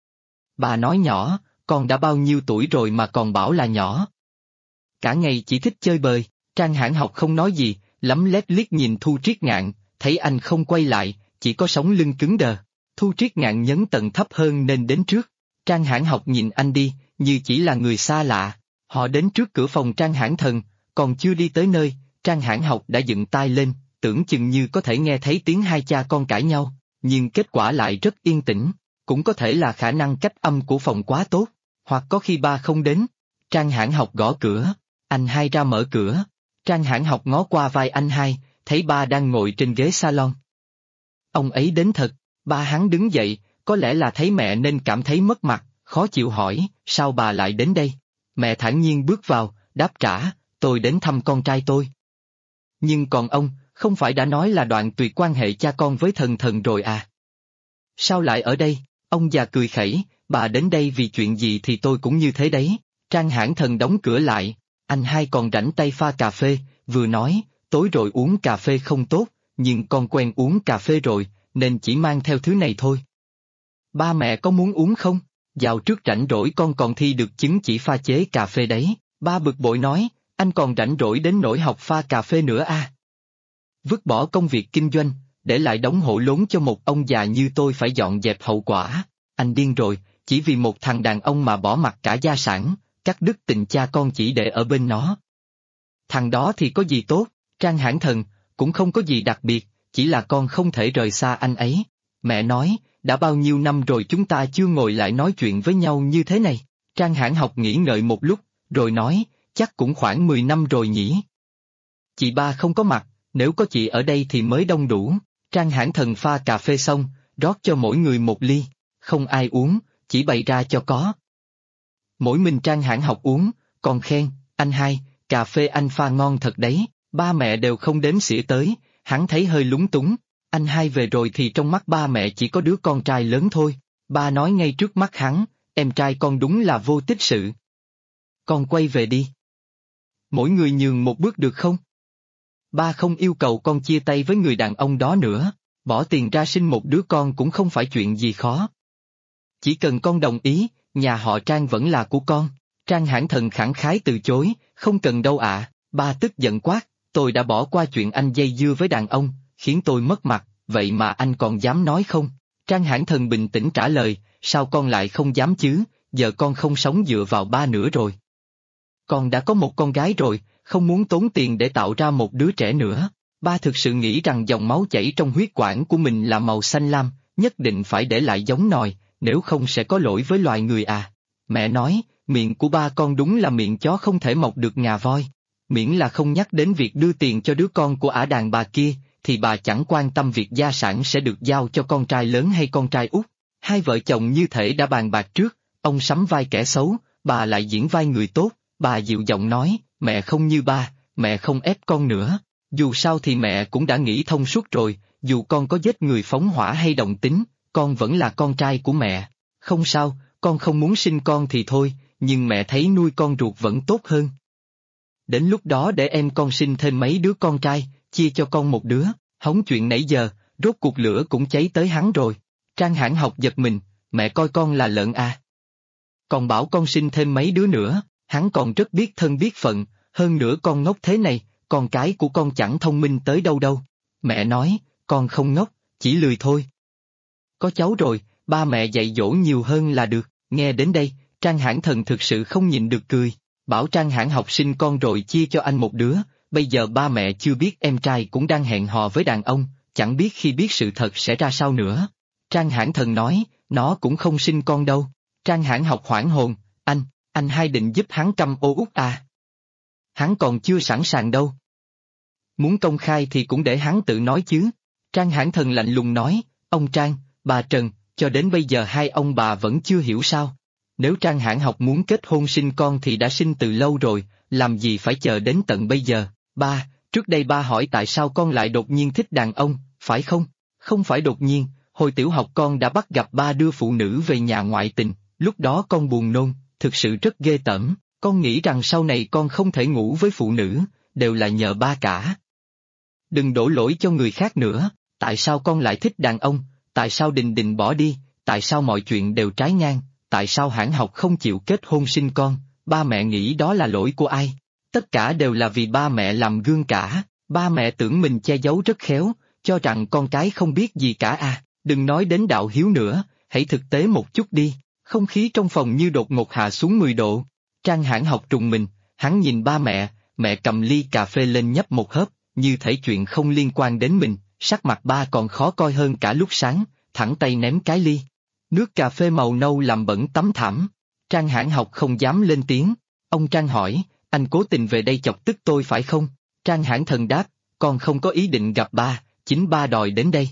Bà nói nhỏ, con đã bao nhiêu tuổi rồi mà còn bảo là nhỏ. Cả ngày chỉ thích chơi bời. Trang Hãn Học không nói gì, lấm lét liếc nhìn Thu Triết Ngạn, thấy anh không quay lại, chỉ có sống lưng cứng đờ. Thu Triết Ngạn nhấn tầng thấp hơn nên đến trước. Trang Hãn Học nhìn anh đi, như chỉ là người xa lạ. Họ đến trước cửa phòng Trang Hãn Thần, còn chưa đi tới nơi, Trang Hãn Học đã dựng tai lên, tưởng chừng như có thể nghe thấy tiếng hai cha con cãi nhau, nhưng kết quả lại rất yên tĩnh. Cũng có thể là khả năng cách âm của phòng quá tốt, hoặc có khi ba không đến. Trang Hãn Học gõ cửa, anh hai ra mở cửa. Trang Hãn Học ngó qua vai anh hai, thấy ba đang ngồi trên ghế salon. Ông ấy đến thật, ba hắn đứng dậy, có lẽ là thấy mẹ nên cảm thấy mất mặt, khó chịu hỏi, sao bà lại đến đây? Mẹ thản nhiên bước vào, đáp trả, tôi đến thăm con trai tôi. Nhưng còn ông, không phải đã nói là đoạn tuyệt quan hệ cha con với thần thần rồi à? Sao lại ở đây? Ông già cười khẩy, bà đến đây vì chuyện gì thì tôi cũng như thế đấy. Trang Hãn Thần đóng cửa lại, anh hai còn rảnh tay pha cà phê, vừa nói, tối rồi uống cà phê không tốt, nhưng con quen uống cà phê rồi, nên chỉ mang theo thứ này thôi. Ba mẹ có muốn uống không? Dạo trước rảnh rỗi con còn thi được chứng chỉ pha chế cà phê đấy. Ba bực bội nói, anh còn rảnh rỗi đến nỗi học pha cà phê nữa à? Vứt bỏ công việc kinh doanh, để lại đống hổ lốn cho một ông già như tôi phải dọn dẹp hậu quả. Anh điên rồi, chỉ vì một thằng đàn ông mà bỏ mặc cả gia sản, cắt đứt tình cha con chỉ để ở bên nó. Thằng đó thì có gì tốt? Trang Hãn Thần, cũng không có gì đặc biệt, chỉ là con không thể rời xa anh ấy. Mẹ nói, đã bao nhiêu năm rồi chúng ta chưa ngồi lại nói chuyện với nhau như thế này. Trang Hãn Học nghĩ ngợi một lúc, rồi nói, chắc cũng khoảng 10 năm rồi nhỉ. Chị ba không có mặt, nếu có chị ở đây thì mới đông đủ. Trang Hãn Thần pha cà phê xong, rót cho mỗi người một ly, không ai uống, chỉ bày ra cho có. Mỗi mình Trang Hãn Học uống, còn khen, anh hai, cà phê anh pha ngon thật đấy, ba mẹ đều không đếm xỉa tới, hắn thấy hơi lúng túng. Anh hai về rồi thì trong mắt ba mẹ chỉ có đứa con trai lớn thôi, ba nói ngay trước mắt hắn, em trai con đúng là vô tích sự. Con quay về đi. Mỗi người nhường một bước được không? Ba không yêu cầu con chia tay với người đàn ông đó nữa, bỏ tiền ra sinh một đứa con cũng không phải chuyện gì khó. Chỉ cần con đồng ý, nhà họ Trang vẫn là của con. Trang Hãn Thần khẳng khái từ chối, không cần đâu ạ. Ba tức giận quát, tôi đã bỏ qua chuyện anh dây dưa với đàn ông, khiến tôi mất mặt, vậy mà anh còn dám nói không? Trang Hãn Thần bình tĩnh trả lời, sao con lại không dám chứ, giờ con không sống dựa vào ba nữa rồi. Con đã có một con gái rồi, không muốn tốn tiền để tạo ra một đứa trẻ nữa. Ba thực sự nghĩ rằng dòng máu chảy trong huyết quản của mình là màu xanh lam, nhất định phải để lại giống nòi, nếu không sẽ có lỗi với loài người à. Mẹ nói, miệng của ba con đúng là miệng chó không thể mọc được ngà voi. Miễn là không nhắc đến việc đưa tiền cho đứa con của ả đàn bà kia, thì bà chẳng quan tâm việc gia sản sẽ được giao cho con trai lớn hay con trai út. Hai vợ chồng như thể đã bàn bạc trước, ông sắm vai kẻ xấu, bà lại diễn vai người tốt, bà dịu giọng nói, mẹ không như ba, mẹ không ép con nữa. Dù sao thì mẹ cũng đã nghĩ thông suốt rồi, dù con có giết người phóng hỏa hay động tính, con vẫn là con trai của mẹ. Không sao, con không muốn sinh con thì thôi, nhưng mẹ thấy nuôi con ruột vẫn tốt hơn. Đến lúc đó để em con sinh thêm mấy đứa con trai, chia cho con một đứa, hóng chuyện nãy giờ, rốt cuộc lửa cũng cháy tới hắn rồi. Trang Hãn Học giật mình, mẹ coi con là lợn à. Còn bảo con sinh thêm mấy đứa nữa, hắn còn rất biết thân biết phận, hơn nữa con ngốc thế này, con cái của con chẳng thông minh tới đâu đâu. Mẹ nói, con không ngốc, chỉ lười thôi. Có cháu rồi, ba mẹ dạy dỗ nhiều hơn là được. Nghe đến đây, Trang Hãn Thần thực sự không nhịn được cười, bảo Trang Hãn Học sinh con rồi chia cho anh một đứa, bây giờ ba mẹ chưa biết em trai cũng đang hẹn hò với đàn ông, chẳng biết khi biết sự thật sẽ ra sao nữa. Trang Hãn Thần nói, nó cũng không sinh con đâu. Trang Hãn Học hoảng hồn, anh hai định giúp hắn câm ô út à? Hắn còn chưa sẵn sàng đâu. Muốn công khai thì cũng để hắn tự nói chứ. Trang Hãn Thần lạnh lùng nói, ông Trang, bà Trần, cho đến bây giờ hai ông bà vẫn chưa hiểu sao. Nếu Trang Hãn Học muốn kết hôn sinh con thì đã sinh từ lâu rồi, làm gì phải chờ đến tận bây giờ. Ba, trước đây ba hỏi tại sao con lại đột nhiên thích đàn ông, phải không? Không phải đột nhiên, hồi tiểu học con đã bắt gặp ba đưa phụ nữ về nhà ngoại tình, lúc đó con buồn nôn, thực sự rất ghê tởm, con nghĩ rằng sau này con không thể ngủ với phụ nữ, đều là nhờ ba cả. Đừng đổ lỗi cho người khác nữa, tại sao con lại thích đàn ông, tại sao Đình Đình bỏ đi, tại sao mọi chuyện đều trái ngang, tại sao Hãn Học không chịu kết hôn sinh con, ba mẹ nghĩ đó là lỗi của ai? Tất cả đều là vì ba mẹ làm gương cả, ba mẹ tưởng mình che giấu rất khéo, cho rằng con cái không biết gì cả à, đừng nói đến đạo hiếu nữa, hãy thực tế một chút đi, không khí trong phòng như đột ngột hạ xuống 10 độ. Trang Hãn Học trùng mình, hắn nhìn ba mẹ cầm ly cà phê lên nhấp một hớp, như thể chuyện không liên quan đến mình, sắc mặt ba còn khó coi hơn cả lúc sáng, thẳng tay ném cái ly. Nước cà phê màu nâu làm bẩn tấm thảm. Trang Hãn Học không dám lên tiếng. Ông Trang hỏi, anh cố tình về đây chọc tức tôi phải không? Trang Hãn Thần đáp, con không có ý định gặp ba, chính ba đòi đến đây.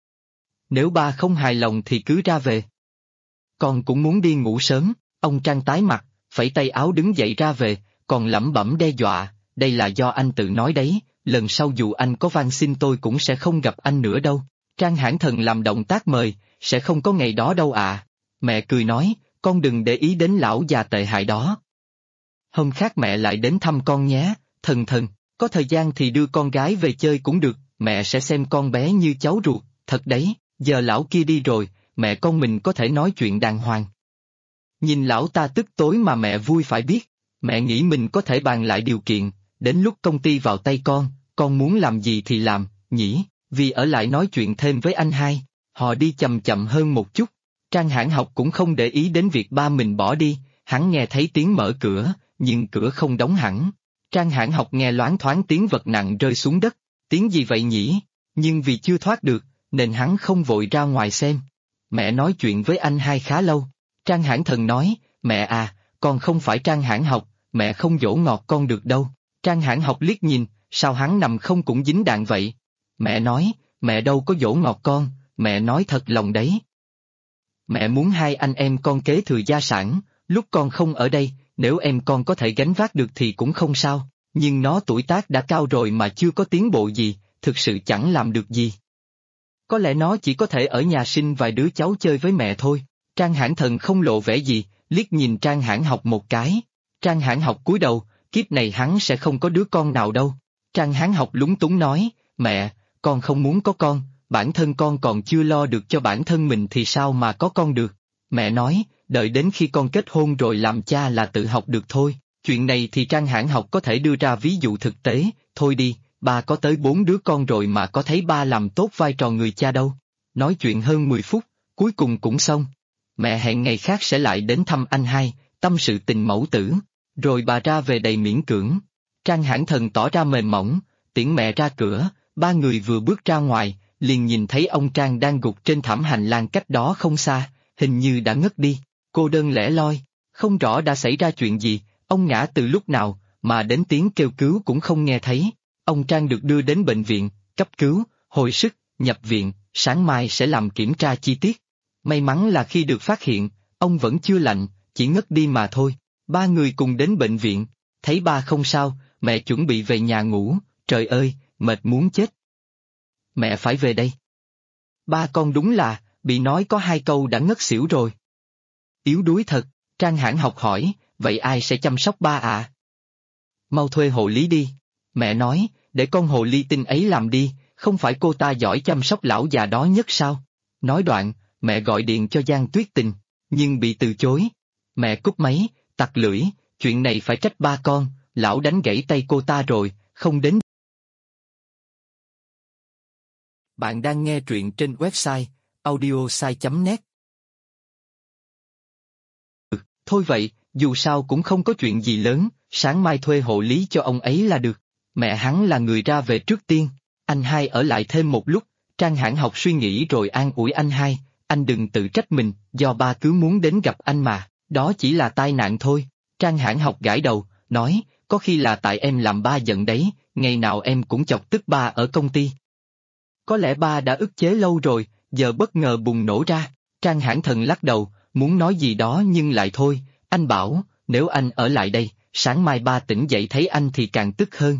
Nếu ba không hài lòng thì cứ ra về. Con cũng muốn đi ngủ sớm. Ông Trang tái mặt, phẩy tay áo đứng dậy ra về, còn lẩm bẩm đe dọa, đây là do anh tự nói đấy, lần sau dù anh có van xin tôi cũng sẽ không gặp anh nữa đâu. Trang Hãn Thần làm động tác mời, sẽ không có ngày đó đâu à. Mẹ cười nói, con đừng để ý đến lão già tệ hại đó. Hôm khác mẹ lại đến thăm con nhé, Thần, có thời gian thì đưa con gái về chơi cũng được, mẹ sẽ xem con bé như cháu ruột, thật đấy, giờ lão kia đi rồi, mẹ con mình có thể nói chuyện đàng hoàng. Nhìn lão ta tức tối mà mẹ vui phải biết, mẹ nghĩ mình có thể bàn lại điều kiện, đến lúc công ty vào tay con muốn làm gì thì làm, nhỉ, vì ở lại nói chuyện thêm với anh hai, họ đi chậm chậm hơn một chút. Trang Hãn Học cũng không để ý đến việc ba mình bỏ đi, hắn nghe thấy tiếng mở cửa, nhưng cửa không đóng hẳn. Trang Hãn Học nghe loáng thoáng tiếng vật nặng rơi xuống đất, tiếng gì vậy nhỉ? Nhưng vì chưa thoát được, nên hắn không vội ra ngoài xem. Mẹ nói chuyện với anh hai khá lâu. Trang Hãn Thần nói, mẹ à, con không phải Trang Hãn Học, mẹ không dỗ ngọt con được đâu. Trang Hãn Học liếc nhìn, sao hắn nằm không cũng dính đạn vậy? Mẹ nói, mẹ đâu có dỗ ngọt con, mẹ nói thật lòng đấy. Mẹ muốn hai anh em con kế thừa gia sản, lúc con không ở đây, nếu em con có thể gánh vác được thì cũng không sao, nhưng nó tuổi tác đã cao rồi mà chưa có tiến bộ gì, thực sự chẳng làm được gì. Có lẽ nó chỉ có thể ở nhà sinh vài đứa cháu chơi với mẹ thôi. Trang Hãn Thần không lộ vẻ gì, liếc nhìn Trang Hãn Học một cái. Trang Hãn Học cúi đầu, kiếp này hắn sẽ không có đứa con nào đâu. Trang Hãn Học lúng túng nói, mẹ, con không muốn có con, bản thân con còn chưa lo được cho bản thân mình thì sao mà có con được. Mẹ nói, đợi đến khi con kết hôn rồi làm cha là tự học được thôi. Chuyện này thì Trang Hãn Học có thể đưa ra ví dụ thực tế, thôi đi, ba có tới 4 đứa con rồi mà có thấy ba làm tốt vai trò người cha đâu. Nói chuyện hơn 10 phút, cuối cùng cũng xong. Mẹ hẹn ngày khác sẽ lại đến thăm anh hai, tâm sự tình mẫu tử, rồi bà ra về đầy miễn cưỡng. Trang Hãn Thần tỏ ra mềm mỏng, tiễn mẹ ra cửa, ba người vừa bước ra ngoài, liền nhìn thấy ông Trang đang gục trên thảm hành lang cách đó không xa, hình như đã ngất đi, cô đơn lẻ loi, không rõ đã xảy ra chuyện gì, ông ngã từ lúc nào, mà đến tiếng kêu cứu cũng không nghe thấy. Ông Trang được đưa đến bệnh viện, cấp cứu, hồi sức, nhập viện, sáng mai sẽ làm kiểm tra chi tiết. May mắn là khi được phát hiện, ông vẫn chưa lạnh, chỉ ngất đi mà thôi. Ba người cùng đến bệnh viện, thấy ba không sao, mẹ chuẩn bị về nhà ngủ, trời ơi, mệt muốn chết. Mẹ phải về đây. Ba con đúng là, bị nói có 2 câu đã ngất xỉu rồi. Yếu đuối thật, Trang Hãn Học hỏi, vậy ai sẽ chăm sóc ba ạ? Mau thuê hộ lý đi. Mẹ nói, để con hồ ly tinh ấy làm đi, không phải cô ta giỏi chăm sóc lão già đó nhất sao? Nói đoạn, mẹ gọi điện cho Giang Tuyết Tình, nhưng bị từ chối. Mẹ cúp máy, tặc lưỡi, chuyện này phải trách ba con, lão đánh gãy tay cô ta rồi, không đến. Bạn đang nghe truyện trên website audiosai.net. Thôi vậy, dù sao cũng không có chuyện gì lớn, sáng mai thuê hộ lý cho ông ấy là được. Mẹ hắn là người ra về trước tiên, anh hai ở lại thêm một lúc. Trang Hãn Học suy nghĩ rồi an ủi anh hai, anh đừng tự trách mình, do ba cứ muốn đến gặp anh mà, đó chỉ là tai nạn thôi. Trang Hãn Học gãi đầu, nói, có khi là tại em làm ba giận đấy, ngày nào em cũng chọc tức ba ở công ty. Có lẽ ba đã ức chế lâu rồi, giờ bất ngờ bùng nổ ra. Trang Hãn Thần lắc đầu, muốn nói gì đó nhưng lại thôi, anh bảo, nếu anh ở lại đây, sáng mai ba tỉnh dậy thấy anh thì càng tức hơn.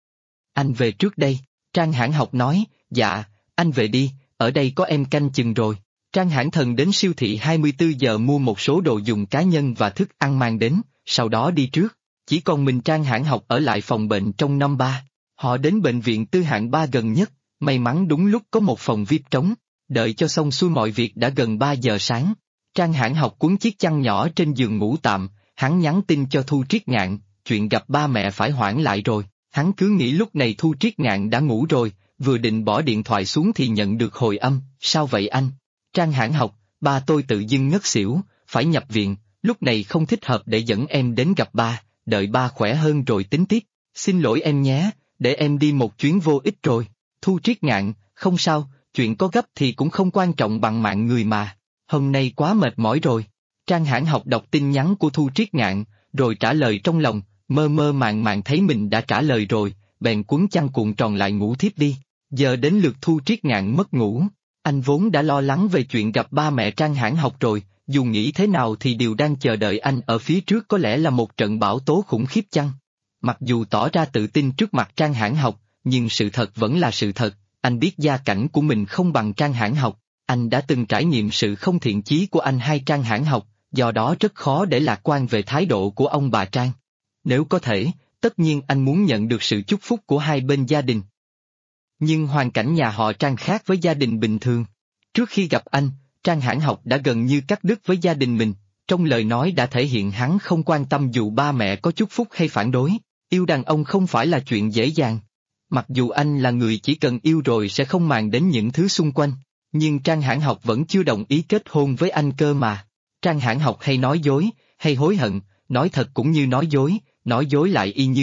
Anh về trước đây, Trang Hãn Học nói, dạ, anh về đi, ở đây có em canh chừng rồi. Trang Hãn Thần đến siêu thị 24 giờ mua một số đồ dùng cá nhân và thức ăn mang đến, sau đó đi trước. Chỉ còn mình Trang Hãn Học ở lại phòng bệnh trong năm 3. Họ đến bệnh viện tư hạng 3 gần nhất, may mắn đúng lúc có một phòng VIP trống. Đợi cho xong xuôi mọi việc đã gần 3 giờ sáng. Trang Hãn Học cuốn chiếc chăn nhỏ trên giường ngủ tạm, hắn nhắn tin cho Thu Triết Ngạn, chuyện gặp ba mẹ phải hoãn lại rồi. Hắn cứ nghĩ lúc này Thu Triết Ngạn đã ngủ rồi, vừa định bỏ điện thoại xuống thì nhận được hồi âm, sao vậy anh? Trang Hãn Học, ba tôi tự dưng ngất xỉu, phải nhập viện, lúc này không thích hợp để dẫn em đến gặp ba, đợi ba khỏe hơn rồi tính tiếp. Xin lỗi em nhé, để em đi một chuyến vô ích rồi. Thu Triết Ngạn, không sao, chuyện có gấp thì cũng không quan trọng bằng mạng người mà, hôm nay quá mệt mỏi rồi. Trang Hãn Học đọc tin nhắn của Thu Triết Ngạn, rồi trả lời trong lòng, mơ mơ màng màng thấy mình đã trả lời rồi, bèn cuốn chăn cuộn tròn lại ngủ thiếp đi. Giờ đến lượt Thu Triết Ngạn mất ngủ, anh vốn đã lo lắng về chuyện gặp ba mẹ Trang Hãn Học rồi, dù nghĩ thế nào thì điều đang chờ đợi anh ở phía trước có lẽ là một trận bão tố khủng khiếp chăng. Mặc dù tỏ ra tự tin trước mặt Trang Hãn Học, nhưng sự thật vẫn là sự thật, anh biết gia cảnh của mình không bằng Trang Hãn Học, anh đã từng trải nghiệm sự không thiện chí của anh hai Trang Hãn Học, do đó rất khó để lạc quan về thái độ của ông bà Trang. Nếu có thể, tất nhiên anh muốn nhận được sự chúc phúc của hai bên gia đình. Nhưng hoàn cảnh nhà họ Trang khác với gia đình bình thường. Trước khi gặp anh, Trang Hãn Học đã gần như cắt đứt với gia đình mình, trong lời nói đã thể hiện hắn không quan tâm dù ba mẹ có chúc phúc hay phản đối, yêu đàn ông không phải là chuyện dễ dàng. Mặc dù anh là người chỉ cần yêu rồi sẽ không màng đến những thứ xung quanh, nhưng Trang Hãn Học vẫn chưa đồng ý kết hôn với anh cơ mà. Trang Hãn Học hay nói dối, hay hối hận, nói thật cũng như nói dối lại y như thật,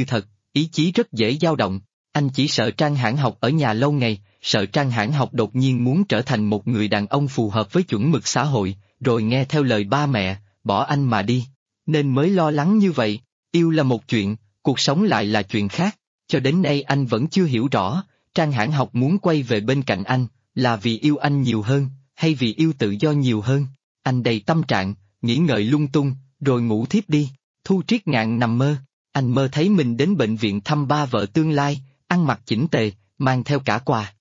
ý chí rất dễ dao động. Anh chỉ sợ Trang Hãn Học ở nhà lâu ngày, sợ Trang Hãn Học đột nhiên muốn trở thành một người đàn ông phù hợp với chuẩn mực xã hội, rồi nghe theo lời ba mẹ, bỏ anh mà đi. Nên mới lo lắng như vậy. Yêu là một chuyện, cuộc sống lại là chuyện khác. Cho đến nay anh vẫn chưa hiểu rõ, Trang Hãn Học muốn quay về bên cạnh anh, là vì yêu anh nhiều hơn, hay vì yêu tự do nhiều hơn. Anh đầy tâm trạng, nghĩ ngợi lung tung, rồi ngủ thiếp đi. Thu Triết Ngạn nằm mơ, anh mơ thấy mình đến bệnh viện thăm ba vợ tương lai, ăn mặc chỉnh tề, mang theo cả quà.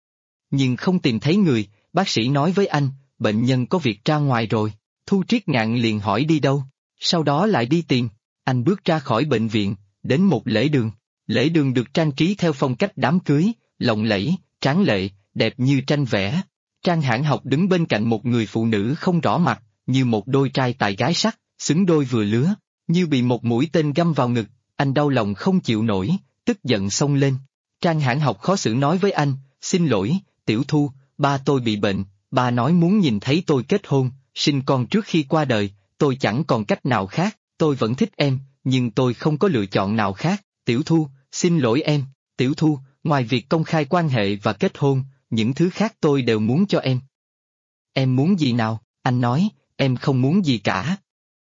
Nhưng không tìm thấy người, bác sĩ nói với anh, bệnh nhân có việc ra ngoài rồi. Thu Triết Ngạn liền hỏi đi đâu, sau đó lại đi tìm. Anh bước ra khỏi bệnh viện, đến một lễ đường. Lễ đường được trang trí theo phong cách đám cưới, lộng lẫy, tráng lệ, đẹp như tranh vẽ. Trang Hãn Học đứng bên cạnh một người phụ nữ không rõ mặt, như một đôi trai tài gái sắc, xứng đôi vừa lứa, như bị một mũi tên găm vào ngực. Anh đau lòng không chịu nổi, tức giận xông lên. Trang Hãn Học khó xử nói với anh, xin lỗi, Tiểu Thu, ba tôi bị bệnh, ba nói muốn nhìn thấy tôi kết hôn, sinh con trước khi qua đời, tôi chẳng còn cách nào khác, tôi vẫn thích em, nhưng tôi không có lựa chọn nào khác. Tiểu Thu, xin lỗi em, Tiểu Thu, ngoài việc công khai quan hệ và kết hôn, những thứ khác tôi đều muốn cho em. Em muốn gì nào? Anh nói, em không muốn gì cả.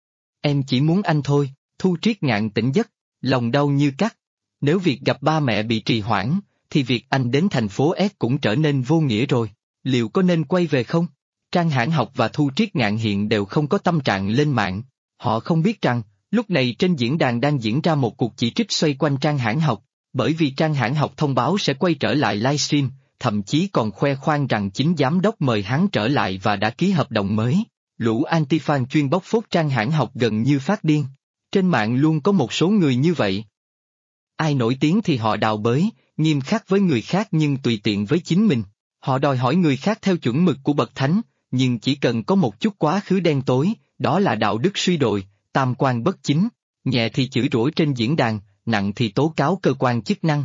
Em chỉ muốn anh thôi. Thu Triết Ngạn tỉnh giấc, lòng đau như cắt. Nếu việc gặp ba mẹ bị trì hoãn, thì việc anh đến thành phố S cũng trở nên vô nghĩa rồi. Liệu có nên quay về không? Trang Hãn Học và Thu Triết Ngạn hiện đều không có tâm trạng lên mạng. Họ không biết rằng, lúc này trên diễn đàn đang diễn ra một cuộc chỉ trích xoay quanh Trang Hãn Học, bởi vì Trang Hãn Học thông báo sẽ quay trở lại livestream, thậm chí còn khoe khoang rằng chính giám đốc mời hắn trở lại và đã ký hợp đồng mới. Lũ anti-fan chuyên bóc phốt Trang Hãn Học gần như phát điên. Trên mạng luôn có một số người như vậy. Ai nổi tiếng thì họ đào bới, nghiêm khắc với người khác nhưng tùy tiện với chính mình. Họ đòi hỏi người khác theo chuẩn mực của bậc thánh, nhưng chỉ cần có một chút quá khứ đen tối, đó là đạo đức suy đồi, tam quan bất chính, nhẹ thì chửi rủa trên diễn đàn, nặng thì tố cáo cơ quan chức năng.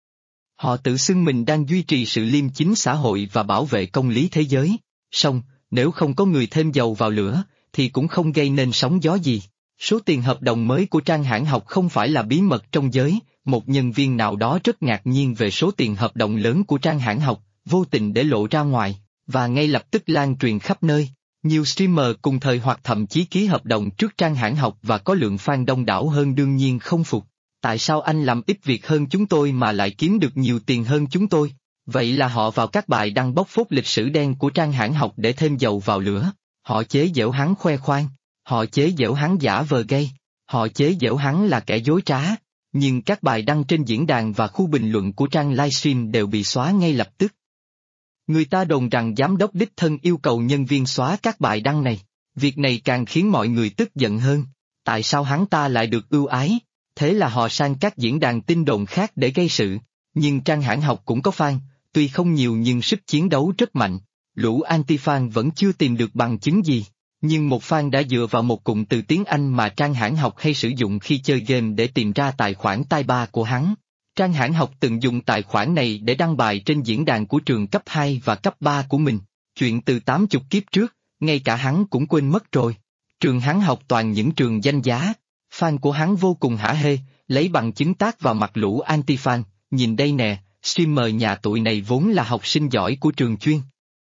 Họ tự xưng mình đang duy trì sự liêm chính xã hội và bảo vệ công lý thế giới. Song, nếu không có người thêm dầu vào lửa, thì cũng không gây nên sóng gió gì. Số tiền hợp đồng mới của Trang Hãn Học không phải là bí mật trong giới, một nhân viên nào đó rất ngạc nhiên về số tiền hợp đồng lớn của Trang Hãn Học, vô tình để lộ ra ngoài, và ngay lập tức lan truyền khắp nơi. Nhiều streamer cùng thời hoặc thậm chí ký hợp đồng trước Trang Hãn Học và có lượng fan đông đảo hơn đương nhiên không phục. Tại sao anh làm ít việc hơn chúng tôi mà lại kiếm được nhiều tiền hơn chúng tôi? Vậy là họ vào các bài đăng bóc phốt lịch sử đen của Trang Hãn Học để thêm dầu vào lửa. Họ chế giễu hắn khoe khoang. Họ chế giễu hắn giả vờ gay. Họ chế giễu hắn là kẻ dối trá. Nhưng các bài đăng trên diễn đàn và khu bình luận của trang livestream đều bị xóa ngay lập tức. Người ta đồn rằng giám đốc đích thân yêu cầu nhân viên xóa các bài đăng này. Việc này càng khiến mọi người tức giận hơn. Tại sao hắn ta lại được ưu ái? Thế là họ sang các diễn đàn tin đồn khác để gây sự. Nhưng Trang Hãn Học cũng có fan, tuy không nhiều nhưng sức chiến đấu rất mạnh. Lũ anti-fan vẫn chưa tìm được bằng chứng gì. Nhưng một fan đã dựa vào một cụm từ tiếng Anh mà Trang Hãn Học hay sử dụng khi chơi game để tìm ra tài khoản tai ba của hắn. Trang Hãn Học từng dùng tài khoản này để đăng bài trên diễn đàn của trường cấp 2 và cấp 3 của mình. Chuyện từ 80 kiếp trước, ngay cả hắn cũng quên mất rồi. Trường hắn học toàn những trường danh giá. Fan của hắn vô cùng hả hê, lấy bằng chứng tác vào mặt lũ anti-fan. Nhìn đây nè, streamer nhà tụi này vốn là học sinh giỏi của trường chuyên.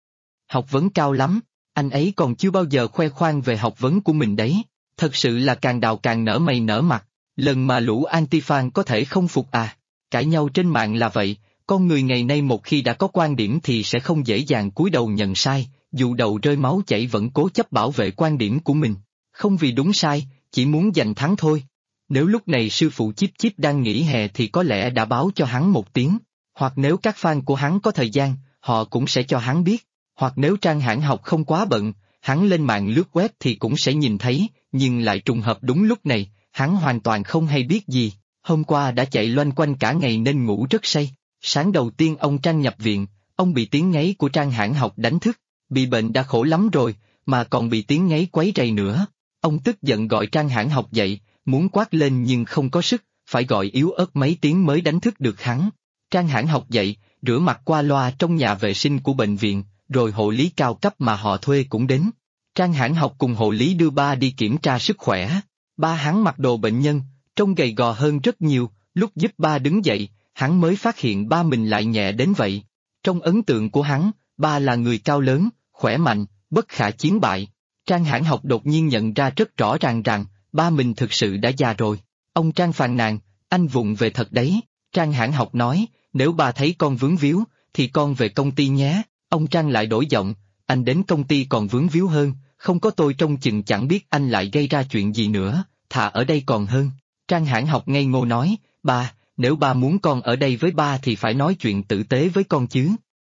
Học vấn cao lắm, anh ấy còn chưa bao giờ khoe khoang về học vấn của mình đấy. Thật sự là càng đào càng nở mày nở mặt, lần mà lũ anti-fan có thể không phục à. Cãi nhau trên mạng là vậy, con người ngày nay một khi đã có quan điểm thì sẽ không dễ dàng cúi đầu nhận sai, dù đầu rơi máu chảy vẫn cố chấp bảo vệ quan điểm của mình. Không vì đúng sai, chỉ muốn giành thắng thôi. Nếu lúc này sư phụ Chíp Chíp đang nghỉ hè thì có lẽ đã báo cho hắn một tiếng, hoặc nếu các fan của hắn có thời gian, họ cũng sẽ cho hắn biết, hoặc nếu Trang Hãn Học không quá bận, hắn lên mạng lướt web thì cũng sẽ nhìn thấy, nhưng lại trùng hợp đúng lúc này, hắn hoàn toàn không hay biết gì, hôm qua đã chạy loanh quanh cả ngày nên ngủ rất say. Sáng đầu tiên ông Trang nhập viện, ông bị tiếng ngáy của Trang Hãn Học đánh thức, bị bệnh đã khổ lắm rồi, mà còn bị tiếng ngáy quấy rầy nữa. Ông tức giận gọi Trang Hãn Học dậy, muốn quát lên nhưng không có sức, phải gọi yếu ớt mấy tiếng mới đánh thức được hắn. Trang Hãn Học dậy, rửa mặt qua loa trong nhà vệ sinh của bệnh viện, rồi hộ lý cao cấp mà họ thuê cũng đến. Trang Hãn Học cùng hộ lý đưa ba đi kiểm tra sức khỏe. Ba hắn mặc đồ bệnh nhân, trông gầy gò hơn rất nhiều, lúc giúp ba đứng dậy, hắn mới phát hiện ba mình lại nhẹ đến vậy. Trong ấn tượng của hắn, ba là người cao lớn, khỏe mạnh, bất khả chiến bại. Trang Hãn Học đột nhiên nhận ra rất rõ ràng rằng, ba mình thực sự đã già rồi. Ông Trang phàn nàn, anh vụng về thật đấy. Trang Hãn Học nói, nếu ba thấy con vướng víu, thì con về công ty nhé. Ông Trang lại đổi giọng, anh đến công ty còn vướng víu hơn, không có tôi trông chừng chẳng biết anh lại gây ra chuyện gì nữa, thà ở đây còn hơn. Trang Hãn Học ngây ngô nói, ba, nếu ba muốn con ở đây với ba thì phải nói chuyện tử tế với con chứ.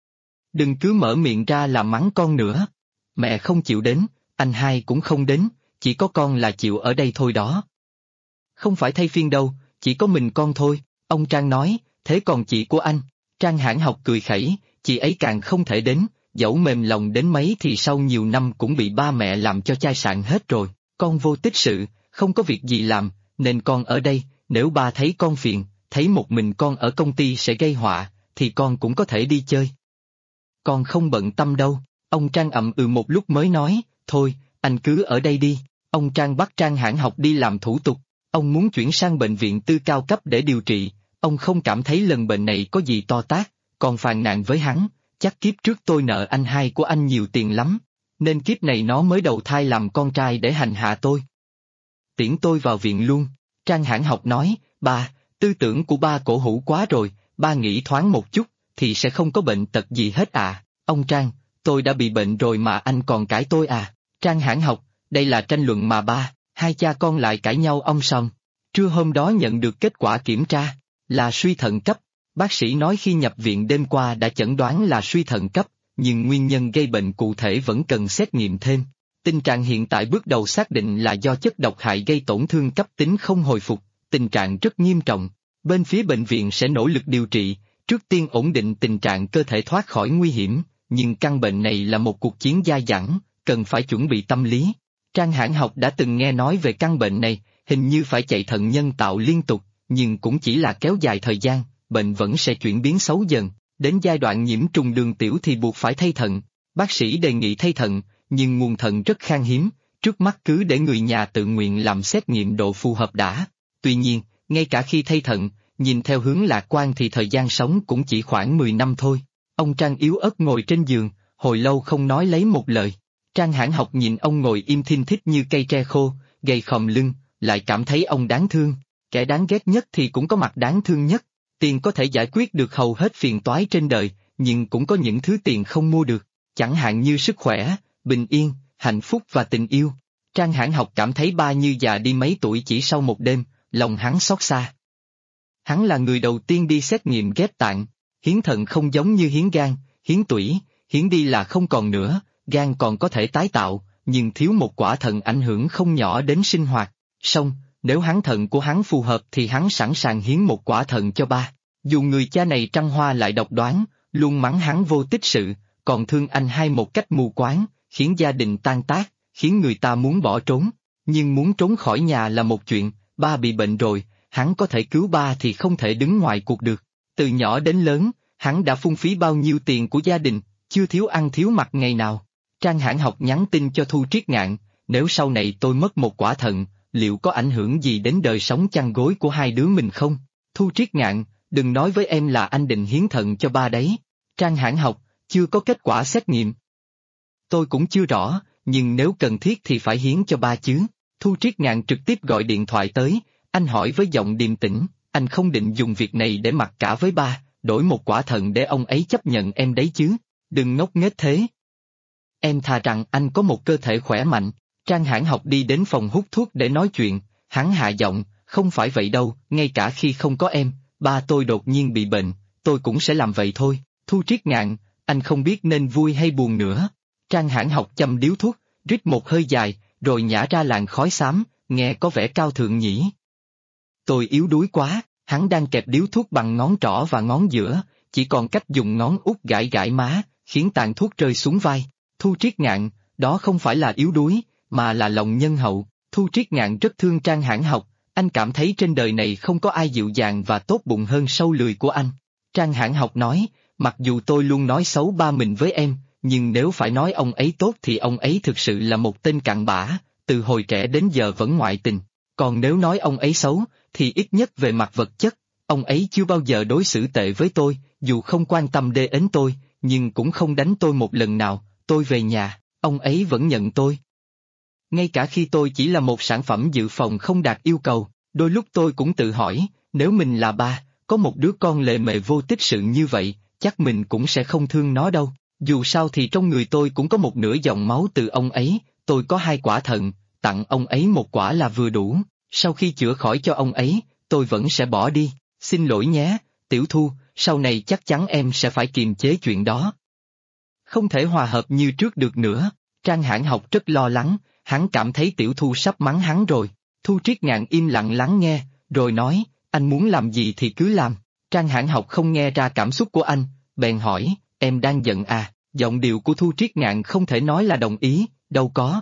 Đừng cứ mở miệng ra là mắng con nữa. Mẹ không chịu đến, anh hai cũng không đến, chỉ có con là chịu ở đây thôi đó. Không phải thay phiên đâu, chỉ có mình con thôi, ông Trang nói, thế còn chị của anh? Trang Hãn Học cười khẩy, chị ấy càng không thể đến, dẫu mềm lòng đến mấy thì sau nhiều năm cũng bị ba mẹ làm cho chai sạn hết rồi, con vô tích sự, không có việc gì làm, nên con ở đây, nếu ba thấy con phiền, thấy một mình con ở công ty sẽ gây họa, thì con cũng có thể đi chơi. Con không bận tâm đâu, ông Trang ậm ừ một lúc mới nói, thôi, anh cứ ở đây đi. Ông Trang bắt Trang Hãn Học đi làm thủ tục, ông muốn chuyển sang bệnh viện tư cao cấp để điều trị, ông không cảm thấy lần bệnh này có gì to tát, còn phàn nàn với hắn, chắc kiếp trước tôi nợ anh hai của anh nhiều tiền lắm, nên kiếp này nó mới đầu thai làm con trai để hành hạ tôi. Tiễn tôi vào viện luôn, Trang Hãn Học nói, ba, tư tưởng của ba cổ hủ quá rồi, ba nghĩ thoáng một chút, thì sẽ không có bệnh tật gì hết à, ông Trang, tôi đã bị bệnh rồi mà anh còn cãi tôi à, Trang Hãn Học, đây là tranh luận mà ba, hai cha con lại cãi nhau om sòm. Trưa hôm đó nhận được kết quả kiểm tra, là suy thận cấp, bác sĩ nói khi nhập viện đêm qua đã chẩn đoán là suy thận cấp, nhưng nguyên nhân gây bệnh cụ thể vẫn cần xét nghiệm thêm. Tình trạng hiện tại bước đầu xác định là do chất độc hại gây tổn thương cấp tính không hồi phục, tình trạng rất nghiêm trọng. Bên phía bệnh viện sẽ nỗ lực điều trị, trước tiên ổn định tình trạng cơ thể thoát khỏi nguy hiểm, nhưng căn bệnh này là một cuộc chiến dai dẳng, cần phải chuẩn bị tâm lý. Trang Hãn Học đã từng nghe nói về căn bệnh này, hình như phải chạy thận nhân tạo liên tục, nhưng cũng chỉ là kéo dài thời gian, bệnh vẫn sẽ chuyển biến xấu dần, đến giai đoạn nhiễm trùng đường tiểu thì buộc phải thay thận. Bác sĩ đề nghị thay thận, nhưng nguồn thận rất khan hiếm, trước mắt cứ để người nhà tự nguyện làm xét nghiệm độ phù hợp đã. Tuy nhiên, ngay cả khi thay thận, nhìn theo hướng lạc quan thì thời gian sống cũng chỉ khoảng 10 năm thôi. Ông Trang yếu ớt ngồi trên giường, hồi lâu không nói lấy một lời. Trang Hãn Học nhìn ông ngồi im thinh thích như cây tre khô, gầy khòm lưng, lại cảm thấy ông đáng thương. Kẻ đáng ghét nhất thì cũng có mặt đáng thương nhất. Tiền có thể giải quyết được hầu hết phiền toái trên đời, nhưng cũng có những thứ tiền không mua được, chẳng hạn như sức khỏe, bình yên, hạnh phúc và tình yêu. Trang Hãn Học cảm thấy ba như già đi mấy tuổi chỉ sau một đêm, lòng hắn xót xa. Hắn là người đầu tiên đi xét nghiệm ghép tạng, hiến thận không giống như hiến gan, hiến tủy, hiến đi là không còn nữa, gan còn có thể tái tạo, nhưng thiếu một quả thận ảnh hưởng không nhỏ đến sinh hoạt. Song, nếu hắn thận của hắn phù hợp thì hắn sẵn sàng hiến một quả thận cho ba. Dù người cha này trăng hoa lại độc đoán, luôn mắng hắn vô tích sự, còn thương anh hai một cách mù quáng, khiến gia đình tan tác, khiến người ta muốn bỏ trốn. Nhưng muốn trốn khỏi nhà là một chuyện, ba bị bệnh rồi, hắn có thể cứu ba thì không thể đứng ngoài cuộc được. Từ nhỏ đến lớn, hắn đã phung phí bao nhiêu tiền của gia đình, chưa thiếu ăn thiếu mặc ngày nào. Trang Hãn Học nhắn tin cho Thu Triết Ngạn, nếu sau này tôi mất một quả thận, liệu có ảnh hưởng gì đến đời sống chăn gối của hai đứa mình không? Thu Triết Ngạn, đừng nói với em là anh định hiến thận cho ba đấy. Trang Hãn Học, chưa có kết quả xét nghiệm. Tôi cũng chưa rõ, nhưng nếu cần thiết thì phải hiến cho ba chứ. Thu Triết Ngạn trực tiếp gọi điện thoại tới, anh hỏi với giọng điềm tĩnh, anh không định dùng việc này để mặc cả với ba, đổi một quả thận để ông ấy chấp nhận em đấy chứ, đừng ngốc nghếch thế. Em thà rằng anh có một cơ thể khỏe mạnh. Trang Hãn Học đi đến phòng hút thuốc để nói chuyện, hắn hạ giọng, không phải vậy đâu, ngay cả khi không có em, ba tôi đột nhiên bị bệnh, tôi cũng sẽ làm vậy thôi. Thu Triết Ngạn, anh không biết nên vui hay buồn nữa. Trang Hãn Học châm điếu thuốc, rít một hơi dài, rồi nhả ra làn khói xám, nghe có vẻ cao thượng nhỉ. Tôi yếu đuối quá, hắn đang kẹp điếu thuốc bằng ngón trỏ và ngón giữa, chỉ còn cách dùng ngón út gãi gãi má, khiến tàn thuốc rơi xuống vai. Thu Triết Ngạn, đó không phải là yếu đuối, mà là lòng nhân hậu. Thu Triết Ngạn rất thương Trang Hãn Học, anh cảm thấy trên đời này không có ai dịu dàng và tốt bụng hơn sâu lười của anh. Trang Hãn Học nói, mặc dù tôi luôn nói xấu ba mình với em, nhưng nếu phải nói ông ấy tốt thì ông ấy thực sự là một tên cặn bã, từ hồi trẻ đến giờ vẫn ngoại tình. Còn nếu nói ông ấy xấu, thì ít nhất về mặt vật chất, ông ấy chưa bao giờ đối xử tệ với tôi, dù không quan tâm đến tôi, nhưng cũng không đánh tôi một lần nào, tôi về nhà, ông ấy vẫn nhận tôi. Ngay cả khi tôi chỉ là một sản phẩm dự phòng không đạt yêu cầu, đôi lúc tôi cũng tự hỏi, nếu mình là ba, có một đứa con lề mề vô tích sự như vậy, chắc mình cũng sẽ không thương nó đâu. Dù sao thì trong người tôi cũng có một nửa dòng máu từ ông ấy, tôi có 2 quả thận, tặng ông ấy 1 quả là vừa đủ, sau khi chữa khỏi cho ông ấy, tôi vẫn sẽ bỏ đi, xin lỗi nhé, Tiểu Thu, sau này chắc chắn em sẽ phải kiềm chế chuyện đó. Không thể hòa hợp như trước được nữa, Trang Hãn Học rất lo lắng, hắn cảm thấy Tiểu Thu sắp mắng hắn rồi. Thu Triết Ngạn im lặng lắng nghe, rồi nói, anh muốn làm gì thì cứ làm. Trang Hãn Học không nghe ra cảm xúc của anh, bèn hỏi, em đang giận à? Giọng điệu của Thu Triết Ngạn không thể nói là đồng ý, đâu có.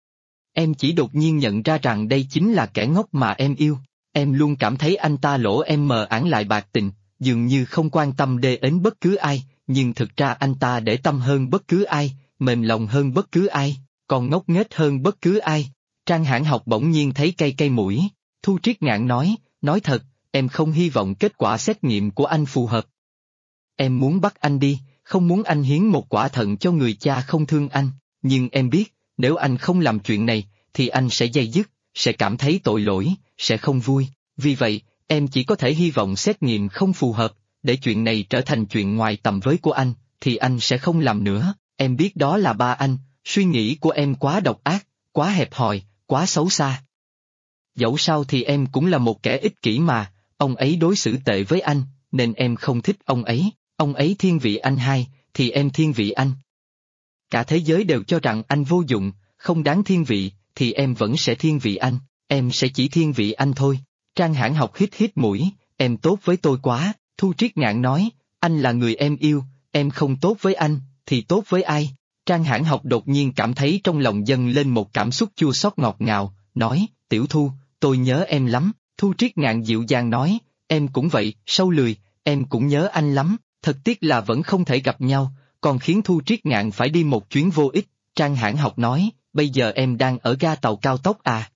Em chỉ đột nhiên nhận ra rằng đây chính là kẻ ngốc mà em yêu. Em luôn cảm thấy anh ta lỗ em mờ ảng lại bạc tình, dường như không quan tâm đến bất cứ ai, nhưng thực ra anh ta để tâm hơn bất cứ ai, mềm lòng hơn bất cứ ai, còn ngốc nghếch hơn bất cứ ai. Trang Hãn Học bỗng nhiên thấy cay cay mũi. Thu Triết Ngạn nói thật, em không hy vọng kết quả xét nghiệm của anh phù hợp. Em muốn bắt anh đi, không muốn anh hiến 1 quả thận cho người cha không thương anh, nhưng em biết, nếu anh không làm chuyện này, thì anh sẽ day dứt, sẽ cảm thấy tội lỗi, sẽ không vui. Vì vậy, em chỉ có thể hy vọng xét nghiệm không phù hợp, để chuyện này trở thành chuyện ngoài tầm với của anh, thì anh sẽ không làm nữa. Em biết đó là ba anh, suy nghĩ của em quá độc ác, quá hẹp hòi, quá xấu xa. Dẫu sao thì em cũng là một kẻ ích kỷ mà, ông ấy đối xử tệ với anh, nên em không thích ông ấy thiên vị anh hai, thì em thiên vị anh. Cả thế giới đều cho rằng anh vô dụng, không đáng thiên vị, thì em vẫn sẽ thiên vị anh, em sẽ chỉ thiên vị anh thôi. Trang Hãn Học hít hít mũi, em tốt với tôi quá, Thu Triết Ngạn nói, anh là người em yêu, em không tốt với anh, thì tốt với ai? Trang Hãn Học đột nhiên cảm thấy trong lòng dâng lên một cảm xúc chua xót ngọt ngào, nói, Tiểu Thu, tôi nhớ em lắm. Thu Triết Ngạn dịu dàng nói, em cũng vậy, sâu lười, em cũng nhớ anh lắm, thật tiếc là vẫn không thể gặp nhau, còn khiến Thu Triết Ngạn phải đi một chuyến vô ích. Trang Hãn Học nói, bây giờ em đang ở ga tàu cao tốc à?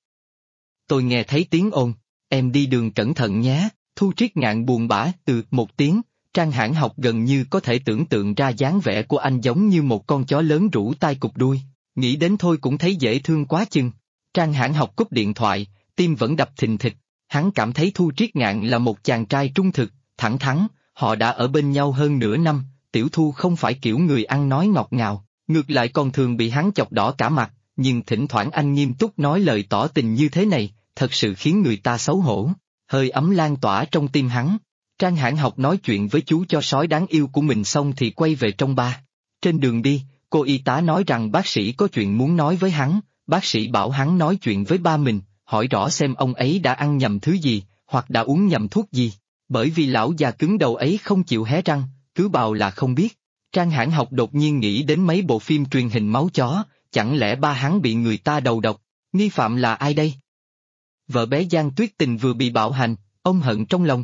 Tôi nghe thấy tiếng ồn, em đi đường cẩn thận nhé. Thu Triết Ngạn buồn bã một tiếng. Trang Hãn Học gần như có thể tưởng tượng ra dáng vẻ của anh giống như một con chó lớn rũ tai cụp đuôi, nghĩ đến thôi cũng thấy dễ thương quá chừng. Trang Hãn Học cúp điện thoại, tim vẫn đập thình thịch, hắn cảm thấy Thu Triết Ngạn là một chàng trai trung thực, thẳng thắn, họ đã ở bên nhau hơn nửa năm, Tiểu Thu không phải kiểu người ăn nói ngọt ngào, ngược lại còn thường bị hắn chọc đỏ cả mặt, nhưng thỉnh thoảng anh nghiêm túc nói lời tỏ tình như thế này, thật sự khiến người ta xấu hổ. Hơi ấm lan tỏa trong tim hắn. Trang Hãn Học nói chuyện với chú chó sói đáng yêu của mình xong thì quay về trong bar. Trên đường đi, cô y tá nói rằng bác sĩ có chuyện muốn nói với hắn, bác sĩ bảo hắn nói chuyện với ba mình, hỏi rõ xem ông ấy đã ăn nhầm thứ gì, hoặc đã uống nhầm thuốc gì, bởi vì lão già cứng đầu ấy không chịu hé răng, cứ bảo là không biết. Trang Hãn Học đột nhiên nghĩ đến mấy bộ phim truyền hình máu chó, chẳng lẽ ba hắn bị người ta đầu độc, nghi phạm là ai đây? Vợ bé Giang Tuyết Tình vừa bị bạo hành, ông hận trong lòng.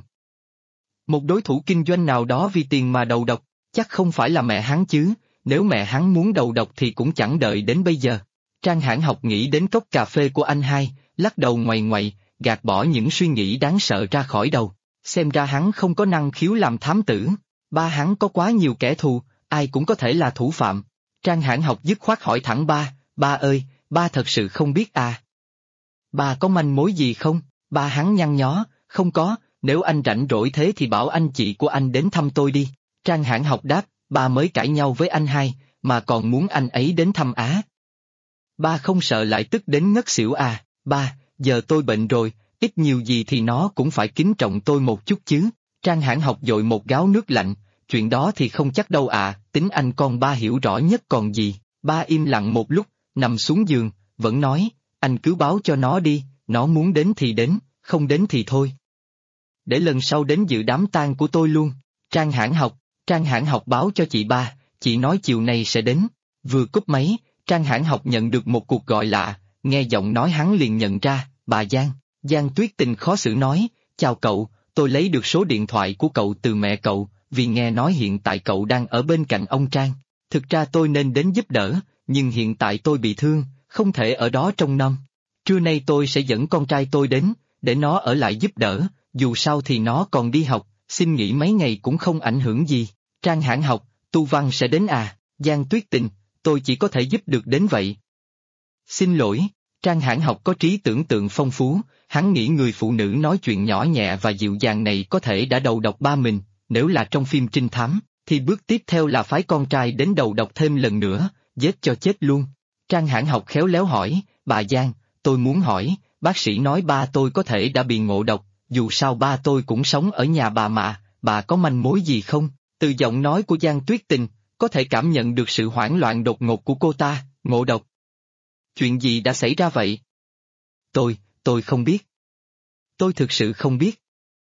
Một đối thủ kinh doanh nào đó vì tiền mà đầu độc, chắc không phải là mẹ hắn chứ, nếu mẹ hắn muốn đầu độc thì cũng chẳng đợi đến bây giờ. Trang Hãn Học nghĩ đến cốc cà phê của anh hai, lắc đầu ngoằy ngoậy, gạt bỏ những suy nghĩ đáng sợ ra khỏi đầu. Xem ra hắn không có năng khiếu làm thám tử, ba hắn có quá nhiều kẻ thù, ai cũng có thể là thủ phạm. Trang Hãn Học dứt khoát hỏi thẳng ba ơi, ba thật sự không biết à? Ba có manh mối gì không? Ba hắn nhăn nhó, không có, nếu anh rảnh rỗi thế thì bảo anh chị của anh đến thăm tôi đi. Trang Hãn Học đáp, ba mới cãi nhau với anh hai, mà còn muốn anh ấy đến thăm á. Ba không sợ lại tức đến ngất xỉu à? Ba, giờ tôi bệnh rồi, ít nhiều gì thì nó cũng phải kính trọng tôi một chút chứ. Trang Hãn Học dội một gáo nước lạnh, chuyện đó thì không chắc đâu à, tính anh con ba hiểu rõ nhất còn gì. Ba im lặng một lúc, nằm xuống giường, vẫn nói, anh cứ báo cho nó đi, nó muốn đến thì đến, không đến thì thôi. Để lần sau đến dự đám tang của tôi luôn. Trang Hãn Học báo cho chị ba, chị nói chiều nay sẽ đến. Vừa cúp máy, Trang Hãn Học nhận được một cuộc gọi lạ, nghe giọng nói hắn liền nhận ra, bà Giang. Giang Tuyết Tình khó xử nói, chào cậu, tôi lấy được số điện thoại của cậu từ mẹ cậu, vì nghe nói hiện tại cậu đang ở bên cạnh ông Trang. Thực ra tôi nên đến giúp đỡ, nhưng hiện tại tôi bị thương, không thể ở đó trông nom. Trưa nay tôi sẽ dẫn con trai tôi đến, để nó ở lại giúp đỡ, dù sao thì nó còn đi học, xin nghỉ mấy ngày cũng không ảnh hưởng gì. Trang Hãn Học, Tu Văn sẽ đến à? Giang Tuyết Tình, tôi chỉ có thể giúp được đến vậy. Xin lỗi, Trang Hãn Học có trí tưởng tượng phong phú, hắn nghĩ người phụ nữ nói chuyện nhỏ nhẹ và dịu dàng này có thể đã đầu độc ba mình, nếu là trong phim trinh thám, thì bước tiếp theo là phái con trai đến đầu độc thêm lần nữa, giết cho chết luôn. Trang Hãn Học khéo léo hỏi, bà Giang, tôi muốn hỏi, bác sĩ nói ba tôi có thể đã bị ngộ độc, dù sao ba tôi cũng sống ở nhà bà mà, bà có manh mối gì không? Từ giọng nói của Giang Tuyết Tình, có thể cảm nhận được sự hoảng loạn đột ngột của cô ta, ngộ độc. Chuyện gì đã xảy ra vậy? Tôi không biết. Tôi thực sự không biết.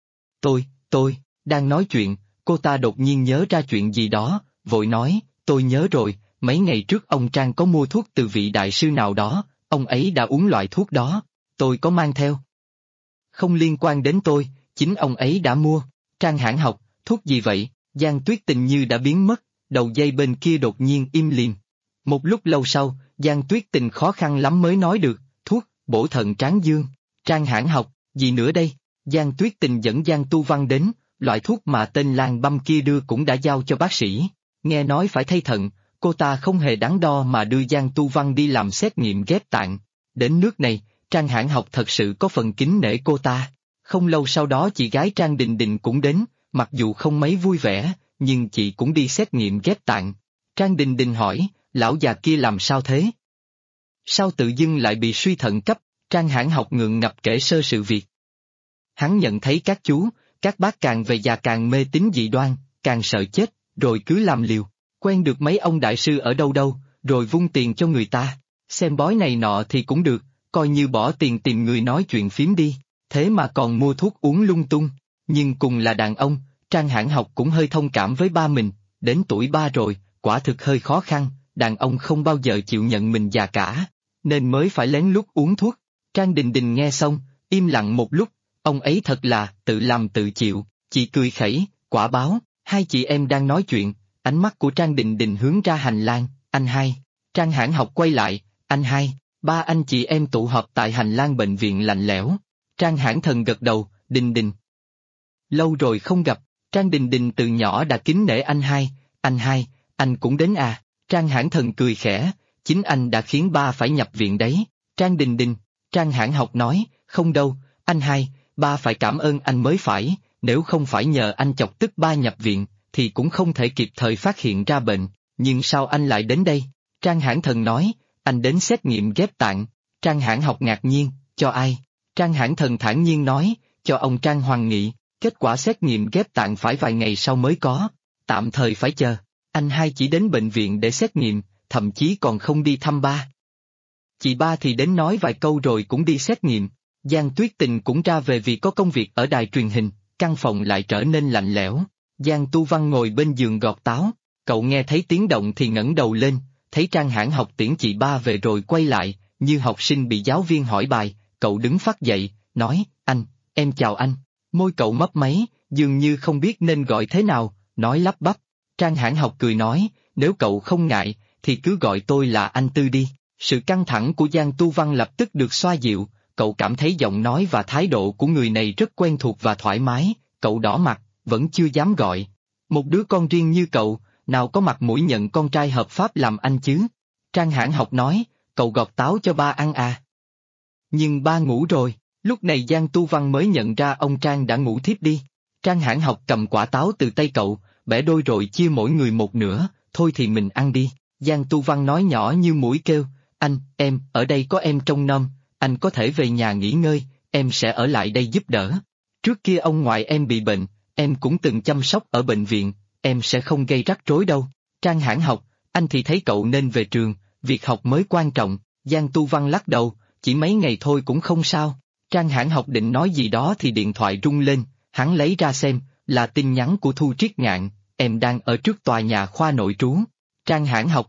Đang nói chuyện, cô ta đột nhiên nhớ ra chuyện gì đó, vội nói, tôi nhớ rồi, mấy ngày trước ông Trang có mua thuốc từ vị đại sư nào đó, ông ấy đã uống loại thuốc đó, tôi có mang theo. Không liên quan đến tôi, chính ông ấy đã mua. Trang Hãn Học, thuốc gì vậy? Giang Tuyết Tình như đã biến mất, đầu dây bên kia đột nhiên im lìm. Một lúc lâu sau, Giang Tuyết Tình khó khăn lắm mới nói được, thuốc, bổ thận tráng dương. Trang Hãn Học, gì nữa đây? Giang Tuyết Tình dẫn Giang Tu Văn đến, loại thuốc mà tên Lan Băm kia đưa cũng đã giao cho bác sĩ. Nghe nói phải thay thận, cô ta không hề đắn đo mà đưa Giang Tu Văn đi làm xét nghiệm ghép tạng. Đến nước này, Trang Hãn Học thật sự có phần kính nể cô ta. Không lâu sau đó chị gái Trang Đình Đình cũng đến, mặc dù không mấy vui vẻ, nhưng chị cũng đi xét nghiệm ghép tạng. Trang Đình Đình hỏi, lão già kia làm sao thế? Sao tự dưng lại bị suy thận cấp? Trang Hãn Học ngượng ngập kể sơ sự việc. Hắn nhận thấy các chú, các bác càng về già càng mê tín dị đoan, càng sợ chết, rồi cứ làm liều. Quen được mấy ông đại sư ở đâu đâu, rồi vung tiền cho người ta. Xem bói này nọ thì cũng được, coi như bỏ tiền tìm người nói chuyện phím đi. Thế mà còn mua thuốc uống lung tung. Nhưng cùng là đàn ông, Trang Hãn Học cũng hơi thông cảm với ba mình, đến tuổi ba rồi, quả thực hơi khó khăn, đàn ông không bao giờ chịu nhận mình già cả, nên mới phải lén lút uống thuốc. Trang Đình Đình nghe xong, im lặng một lúc, ông ấy thật là tự làm tự chịu, chị cười khẩy, quả báo, hai chị em đang nói chuyện, ánh mắt của Trang Đình Đình hướng ra hành lang, anh hai. Trang Hãn Học quay lại, anh hai, ba anh chị em tụ họp tại hành lang bệnh viện lạnh lẽo. Trang Hãn Thần gật đầu, Đình Đình. Lâu rồi không gặp, Trang Đình Đình từ nhỏ đã kính nể anh hai, anh cũng đến à? Trang Hãn Thần cười khẽ, chính anh đã khiến ba phải nhập viện đấy. Trang Đình Đình, Trang Hãn Học nói, không đâu, anh hai, ba phải cảm ơn anh mới phải, nếu không phải nhờ anh chọc tức ba nhập viện, thì cũng không thể kịp thời phát hiện ra bệnh, nhưng sao anh lại đến đây? Trang Hãn Thần nói, anh đến xét nghiệm ghép tạng. Trang Hãn Học ngạc nhiên, cho ai? Trang Hãn Thần thản nhiên nói, cho ông Trang Hoàng Nghị, kết quả xét nghiệm ghép tạng phải vài ngày sau mới có, tạm thời phải chờ. Anh hai chỉ đến bệnh viện để xét nghiệm, thậm chí còn không đi thăm ba. Chị ba thì đến nói vài câu rồi cũng đi xét nghiệm. Giang Tuyết Tình cũng ra về vì có công việc ở đài truyền hình, căn phòng lại trở nên lạnh lẽo. Giang Tu Văn ngồi bên giường gọt táo, cậu nghe thấy tiếng động thì ngẩng đầu lên, thấy Trang Hãn Học tiễn chị ba về rồi quay lại, như học sinh bị giáo viên hỏi bài, cậu đứng phắt dậy, nói, anh, em chào anh. Môi cậu mấp máy, dường như không biết nên gọi thế nào, nói lắp bắp. Trang Hãn Học cười nói, nếu cậu không ngại, thì cứ gọi tôi là anh Tư đi. Sự căng thẳng của Giang Tu Văn lập tức được xoa dịu, cậu cảm thấy giọng nói và thái độ của người này rất quen thuộc và thoải mái, cậu đỏ mặt, vẫn chưa dám gọi. Một đứa con riêng như cậu, nào có mặt mũi nhận con trai hợp pháp làm anh chứ? Trang Hãn Học nói, cậu gọt táo cho ba ăn à? Nhưng ba ngủ rồi, lúc này Giang Tu Văn mới nhận ra ông Trang đã ngủ thiếp đi. Trang Hãn Học cầm quả táo từ tay cậu, bẻ đôi rồi chia mỗi người một nửa, thôi thì mình ăn đi. Giang Tu Văn nói nhỏ như mũi kêu, anh, em, ở đây có em trông nom, anh có thể về nhà nghỉ ngơi, em sẽ ở lại đây giúp đỡ. Trước kia ông ngoại em bị bệnh, em cũng từng chăm sóc ở bệnh viện, em sẽ không gây rắc rối đâu. Trang Hãn Học, anh thì thấy cậu nên về trường, việc học mới quan trọng. Giang Tu Văn lắc đầu, chỉ mấy ngày thôi cũng không sao. Trang Hãn Học định nói gì đó thì điện thoại rung lên, hắn lấy ra xem, là tin nhắn của Thu Triết Ngạn, em đang ở trước tòa nhà khoa nội trú. Trang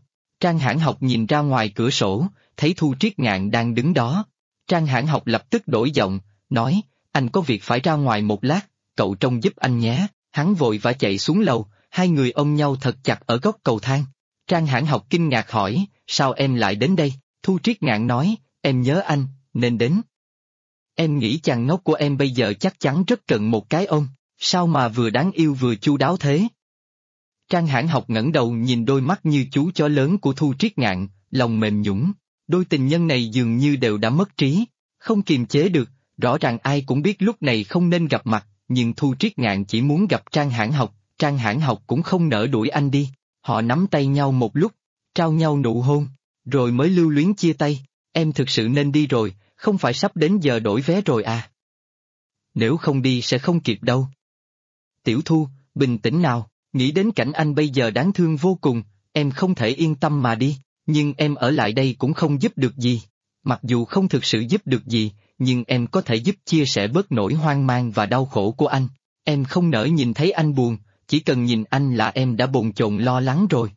Hãn Học nhìn ra ngoài cửa sổ, thấy Thu Triết Ngạn đang đứng đó. Trang Hãn Học lập tức đổi giọng, nói, anh có việc phải ra ngoài một lát, cậu trông giúp anh nhé. Hắn vội vã chạy xuống lầu, hai người ôm nhau thật chặt ở góc cầu thang. Trang Hãn Học kinh ngạc hỏi, sao em lại đến đây? Thu Triết Ngạn nói, em nhớ anh, nên đến. Em nghĩ chàng ngốc của em bây giờ chắc chắn rất cần một cái ôm, sao mà vừa đáng yêu vừa chu đáo thế? Trang Hãn Học ngẩng đầu nhìn đôi mắt như chú chó lớn của Thu Triết Ngạn, lòng mềm nhũn. Đôi tình nhân này dường như đều đã mất trí, không kiềm chế được, rõ ràng ai cũng biết lúc này không nên gặp mặt, nhưng Thu Triết Ngạn chỉ muốn gặp Trang Hãn Học cũng không nỡ đuổi anh đi. Họ nắm tay nhau một lúc, trao nhau nụ hôn, rồi mới lưu luyến chia tay. Em thực sự nên đi rồi, không phải sắp đến giờ đổi vé rồi à? Nếu không đi sẽ không kịp đâu. Tiểu Thu, bình tĩnh nào, nghĩ đến cảnh anh bây giờ đáng thương vô cùng, em không thể yên tâm mà đi, nhưng em ở lại đây cũng không giúp được gì. Mặc dù không thực sự giúp được gì, nhưng em có thể giúp chia sẻ bớt nỗi hoang mang và đau khổ của anh. Em không nỡ nhìn thấy anh buồn, chỉ cần nhìn anh là em đã bồn chồn lo lắng rồi.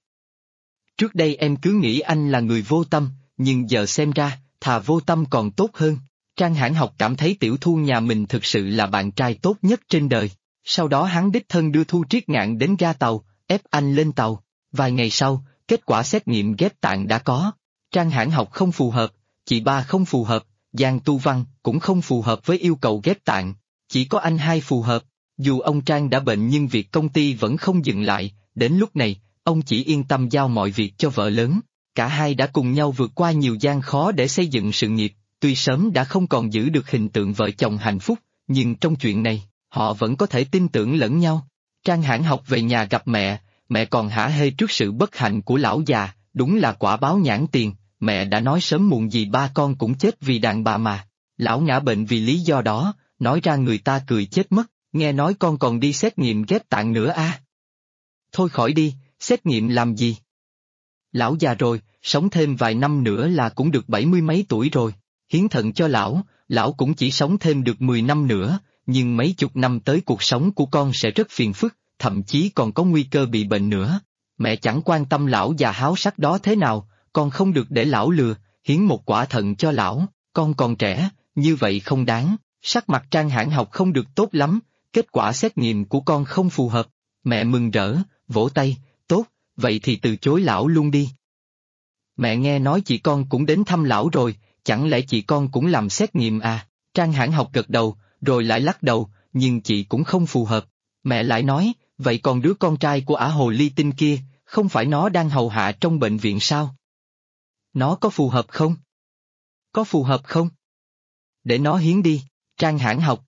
Trước đây em cứ nghĩ anh là người vô tâm, nhưng giờ xem ra, thà vô tâm còn tốt hơn. Trang Hãn Học cảm thấy Tiểu Thu nhà mình thực sự là bạn trai tốt nhất trên đời. Sau đó hắn đích thân đưa Thu Triết Ngạn đến ga tàu, ép anh lên tàu. Vài ngày sau, kết quả xét nghiệm ghép tạng đã có. Trang Hãn Học không phù hợp, chị ba không phù hợp, Giang Tu Văn cũng không phù hợp với yêu cầu ghép tạng. Chỉ có anh hai phù hợp. Dù ông Trang đã bệnh nhưng việc công ty vẫn không dừng lại, đến lúc này, ông chỉ yên tâm giao mọi việc cho vợ lớn. Cả hai đã cùng nhau vượt qua nhiều gian khó để xây dựng sự nghiệp, tuy sớm đã không còn giữ được hình tượng vợ chồng hạnh phúc, nhưng trong chuyện này, họ vẫn có thể tin tưởng lẫn nhau. Trang Hãn Học về nhà gặp mẹ còn hả hê trước sự bất hạnh của lão già, đúng là quả báo nhãn tiền, mẹ đã nói sớm muộn gì ba con cũng chết vì đàn bà mà. Lão ngã bệnh vì lý do đó, nói ra người ta cười chết mất, nghe nói con còn đi xét nghiệm ghép tạng nữa à? Thôi khỏi đi, xét nghiệm làm gì? Lão già rồi, sống thêm vài năm nữa là cũng được 70 mấy tuổi rồi, hiến thận cho lão cũng chỉ sống thêm được 10 năm nữa, nhưng mấy chục năm tới cuộc sống của con sẽ rất phiền phức, thậm chí còn có nguy cơ bị bệnh nữa. Mẹ chẳng quan tâm lão già háo sắc đó thế nào, con không được để lão lừa, hiến một quả thận cho lão, con còn trẻ, như vậy không đáng. Sắc mặt Trang Hãn Học không được tốt lắm, kết quả xét nghiệm của con không phù hợp. Mẹ mừng rỡ, vỗ tay, tốt, vậy thì từ chối lão luôn đi. Mẹ nghe nói chị con cũng đến thăm lão rồi, chẳng lẽ chị con cũng làm xét nghiệm à? Trang Hãn Học gật đầu, rồi lại lắc đầu, nhưng chị cũng không phù hợp. Mẹ lại nói, vậy còn đứa con trai của ả hồ ly tinh kia, không phải nó đang hầu hạ trong bệnh viện sao? Nó có phù hợp không? Có phù hợp không? Để nó hiến đi, Trang Hãn Học.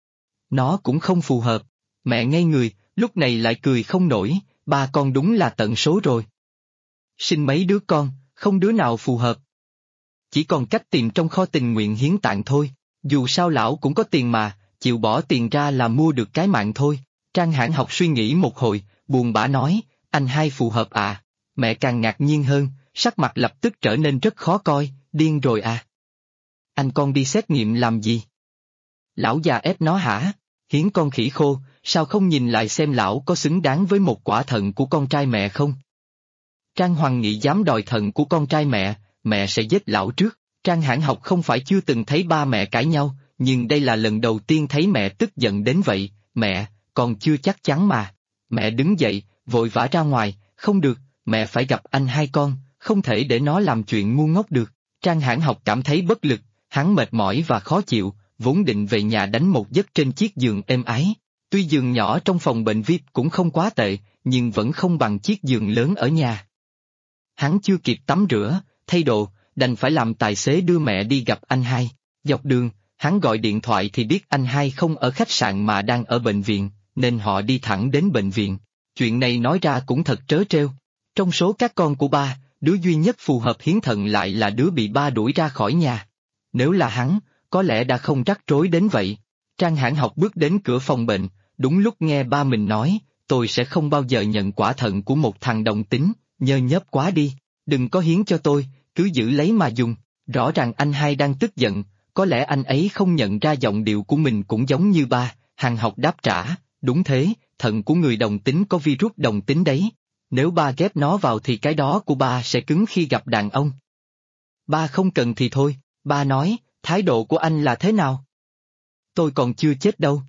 Nó cũng không phù hợp. Mẹ ngây người, lúc này lại cười không nổi, ba con đúng là tận số rồi. Sinh mấy đứa con, không đứa nào phù hợp. Chỉ còn cách tìm trong kho tình nguyện hiến tạng thôi, dù sao lão cũng có tiền mà, chịu bỏ tiền ra là mua được cái mạng thôi. Trang Hãn Học suy nghĩ một hồi, buồn bã nói, anh hai phù hợp à? Mẹ càng ngạc nhiên hơn, sắc mặt lập tức trở nên rất khó coi, điên rồi à? Anh con đi xét nghiệm làm gì? Lão già ép nó hả? Hiến con khỉ khô, sao không nhìn lại xem lão có xứng đáng với một quả thận của con trai mẹ không? Trang Hoàng Nghị dám đòi thận của con trai mẹ sẽ giết lão trước. Trang Hãn Học không phải chưa từng thấy ba mẹ cãi nhau, nhưng đây là lần đầu tiên thấy mẹ tức giận đến vậy. Mẹ, còn chưa chắc chắn mà. Mẹ đứng dậy, vội vã ra ngoài, không được, mẹ phải gặp anh hai con, không thể để nó làm chuyện ngu ngốc được. Trang Hãn Học cảm thấy bất lực, hắn mệt mỏi và khó chịu, vốn định về nhà đánh một giấc trên chiếc giường êm ái. Tuy giường nhỏ trong phòng bệnh VIP cũng không quá tệ, nhưng vẫn không bằng chiếc giường lớn ở nhà. Hắn chưa kịp tắm rửa, thay đồ, đành phải làm tài xế đưa mẹ đi gặp anh hai. Dọc đường, hắn gọi điện thoại thì biết anh hai không ở khách sạn mà đang ở bệnh viện, nên họ đi thẳng đến bệnh viện. Chuyện này nói ra cũng thật trớ trêu. Trong số các con của ba, đứa duy nhất phù hợp hiến thận lại là đứa bị ba đuổi ra khỏi nhà. Nếu là hắn, có lẽ đã không rắc rối đến vậy. Trang Hãn Học bước đến cửa phòng bệnh, đúng lúc nghe ba mình nói, tôi sẽ không bao giờ nhận quả thận của một thằng đồng tính, nhơ nhớp quá đi, đừng có hiến cho tôi, cứ giữ lấy mà dùng. Rõ ràng anh hai đang tức giận, có lẽ anh ấy không nhận ra giọng điệu của mình cũng giống như ba. Hàn Học đáp trả, đúng thế, thận của người đồng tính có virus đồng tính đấy. Nếu ba ghép nó vào thì cái đó của ba sẽ cứng khi gặp đàn ông. Ba không cần thì thôi, ba nói, thái độ của anh là thế nào? Tôi còn chưa chết đâu.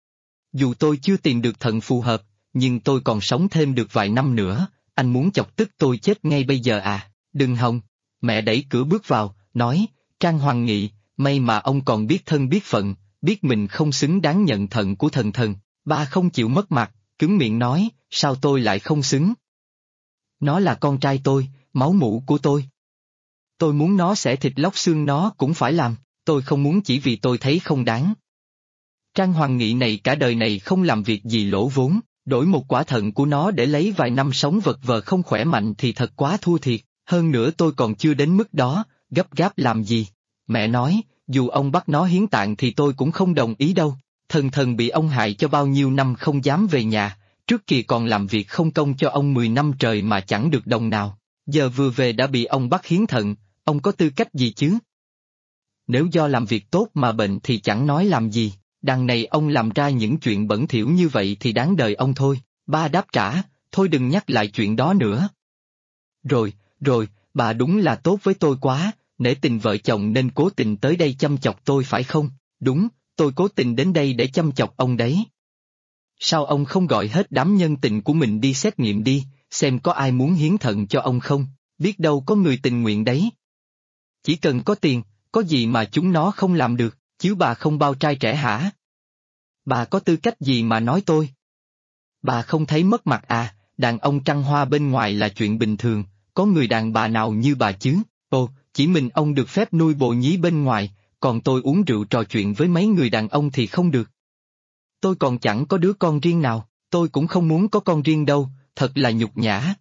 Dù tôi chưa tìm được thận phù hợp, nhưng tôi còn sống thêm được vài năm nữa, anh muốn chọc tức tôi chết ngay bây giờ à? Đừng hòng. Mẹ đẩy cửa bước vào, nói, Trang Hoàng Nghị, may mà ông còn biết thân biết phận, biết mình không xứng đáng nhận thận của thần thần. Ba không chịu mất mặt, cứng miệng nói, sao tôi lại không xứng? Nó là con trai tôi, máu mủ của tôi. Tôi muốn nó xẻ thịt lóc xương nó cũng phải làm, tôi không muốn chỉ vì tôi thấy không đáng. Trang Hoàng Nghị này cả đời này không làm việc gì lỗ vốn, đổi một quả thận của nó để lấy vài năm sống vật vờ không khỏe mạnh thì thật quá thua thiệt, hơn nữa tôi còn chưa đến mức đó, gấp gáp làm gì. Mẹ nói, dù ông bắt nó hiến tạng thì tôi cũng không đồng ý đâu, thần thần bị ông hại cho bao nhiêu năm không dám về nhà, trước kia còn làm việc không công cho ông 10 năm trời mà chẳng được đồng nào, giờ vừa về đã bị ông bắt hiến thận, ông có tư cách gì chứ? Nếu do làm việc tốt mà bệnh thì chẳng nói làm gì, đằng này ông làm ra những chuyện bẩn thỉu như vậy thì đáng đời ông thôi. Ba đáp trả, thôi đừng nhắc lại chuyện đó nữa. Rồi, bà đúng là tốt với tôi quá, nể tình vợ chồng nên cố tình tới đây chăm chọc tôi phải không? Đúng, tôi cố tình đến đây để chăm chọc ông đấy. Sao ông không gọi hết đám nhân tình của mình đi xét nghiệm đi, xem có ai muốn hiến thận cho ông không, biết đâu có người tình nguyện đấy. Chỉ cần có tiền, có gì mà chúng nó không làm được, chứ bà không bao trai trẻ hả? Bà có tư cách gì mà nói tôi? Bà không thấy mất mặt à, đàn ông trăng hoa bên ngoài là chuyện bình thường, có người đàn bà nào như bà chứ? Ồ, chỉ mình ông được phép nuôi bồ nhí bên ngoài, còn tôi uống rượu trò chuyện với mấy người đàn ông thì không được. Tôi còn chẳng có đứa con riêng nào, tôi cũng không muốn có con riêng đâu, thật là nhục nhã.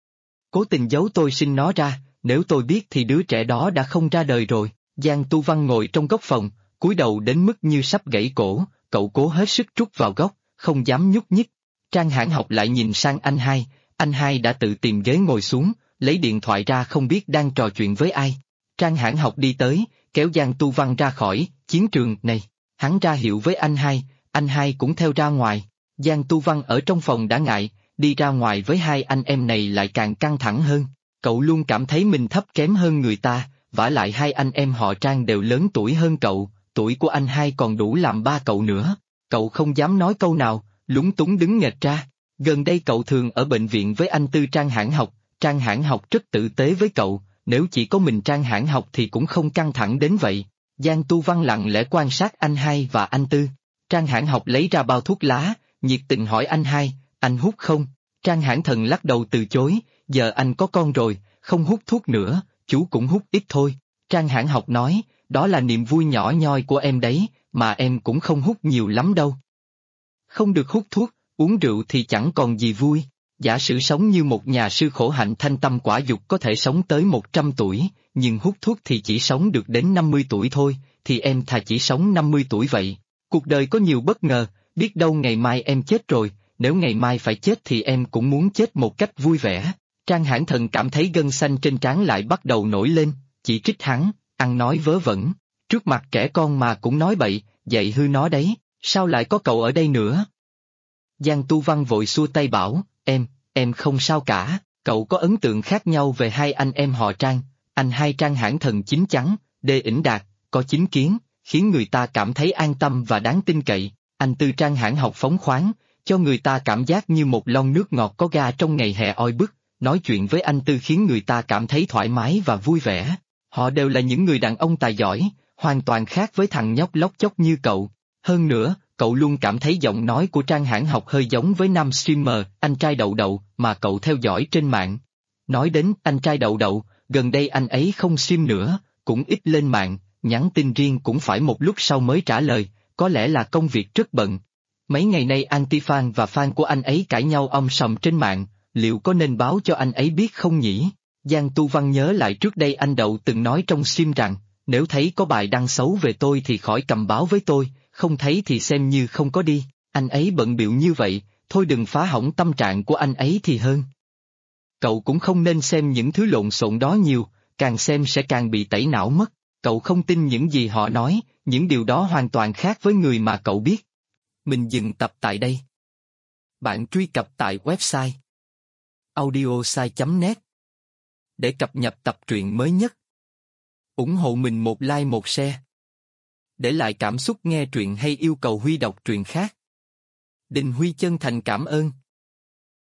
Cố tình giấu tôi sinh nó ra, nếu tôi biết thì đứa trẻ đó đã không ra đời rồi. Giang Tu Văn ngồi trong góc phòng, cúi đầu đến mức như sắp gãy cổ, cậu cố hết sức trút vào góc, không dám nhúc nhích. Trang Hãn Học lại nhìn sang anh hai đã tự tìm ghế ngồi xuống, lấy điện thoại ra không biết đang trò chuyện với ai. Trang Hãn Học đi tới, kéo Giang Tu Văn ra khỏi chiến trường này, hắn ra hiệu với anh hai cũng theo ra ngoài. Giang Tu Văn ở trong phòng đã ngại, đi ra ngoài với hai anh em này lại càng căng thẳng hơn. Cậu luôn cảm thấy mình thấp kém hơn người ta, vả lại hai anh em họ Trang đều lớn tuổi hơn cậu, tuổi của anh hai còn đủ làm ba cậu nữa. Cậu không dám nói câu nào, lúng túng đứng nghệch ra. Gần đây cậu thường ở bệnh viện với anh Tư Trang Hãn Học, Trang Hãn Học rất tử tế với cậu, nếu chỉ có mình Trang Hãn Học thì cũng không căng thẳng đến vậy. Giang Tu Văn lặng lẽ quan sát anh hai và anh Tư. Trang Hãn Học lấy ra bao thuốc lá, nhiệt tình hỏi anh hai, anh hút không? Trang Hãn Thần lắc đầu từ chối, giờ anh có con rồi, không hút thuốc nữa, chú cũng hút ít thôi. Trang Hãn Học nói, đó là niềm vui nhỏ nhoi của em đấy, mà em cũng không hút nhiều lắm đâu. Không được hút thuốc, uống rượu thì chẳng còn gì vui. Giả sử sống như một nhà sư khổ hạnh thanh tâm quả dục có thể sống tới 100 tuổi, nhưng hút thuốc thì chỉ sống được đến 50 tuổi thôi, thì em thà chỉ sống 50 tuổi vậy. Cuộc đời có nhiều bất ngờ, biết đâu ngày mai em chết rồi, nếu ngày mai phải chết thì em cũng muốn chết một cách vui vẻ. Trang Hãn Thần cảm thấy gân xanh trên trán lại bắt đầu nổi lên, chỉ trích hắn, ăn nói vớ vẩn. Trước mặt trẻ con mà cũng nói bậy, dạy hư nó đấy, sao lại có cậu ở đây nữa? Giang Tu Văn vội xua tay bảo, em không sao cả, cậu có ấn tượng khác nhau về hai anh em họ Trang, anh hai Trang Hãn Thần chín chắn, đê ỉnh đạt, có chính kiến, khiến người ta cảm thấy an tâm và đáng tin cậy, anh Tư Trang Hãn Học phóng khoáng, cho người ta cảm giác như một lon nước ngọt có ga trong ngày hè oi bức, nói chuyện với anh Tư khiến người ta cảm thấy thoải mái và vui vẻ. Họ đều là những người đàn ông tài giỏi, hoàn toàn khác với thằng nhóc lóc chóc như cậu. Hơn nữa, cậu luôn cảm thấy giọng nói của Trang Hãn Học hơi giống với nam streamer, anh trai Đậu Đậu, mà cậu theo dõi trên mạng. Nói đến anh trai Đậu Đậu, gần đây anh ấy không stream nữa, cũng ít lên mạng, nhắn tin riêng cũng phải một lúc sau mới trả lời, có lẽ là công việc rất bận. Mấy ngày nay anti-fan và fan của anh ấy cãi nhau om sòm trên mạng, liệu có nên báo cho anh ấy biết không nhỉ? Giang Tu Văn nhớ lại trước đây anh Đậu từng nói trong stream rằng, nếu thấy có bài đăng xấu về tôi thì khỏi cầm báo với tôi, không thấy thì xem như không có đi, anh ấy bận bịu như vậy, thôi đừng phá hỏng tâm trạng của anh ấy thì hơn. Cậu cũng không nên xem những thứ lộn xộn đó nhiều, càng xem sẽ càng bị tẩy não mất, cậu không tin những gì họ nói, những điều đó hoàn toàn khác với người mà cậu biết. Mình dừng tập tại đây. Bạn truy cập tại website audiosai.net để cập nhật tập truyện mới nhất. Ủng hộ mình một like một share. Để lại cảm xúc nghe truyện hay yêu cầu Huy đọc truyện khác. Đình Huy chân thành cảm ơn.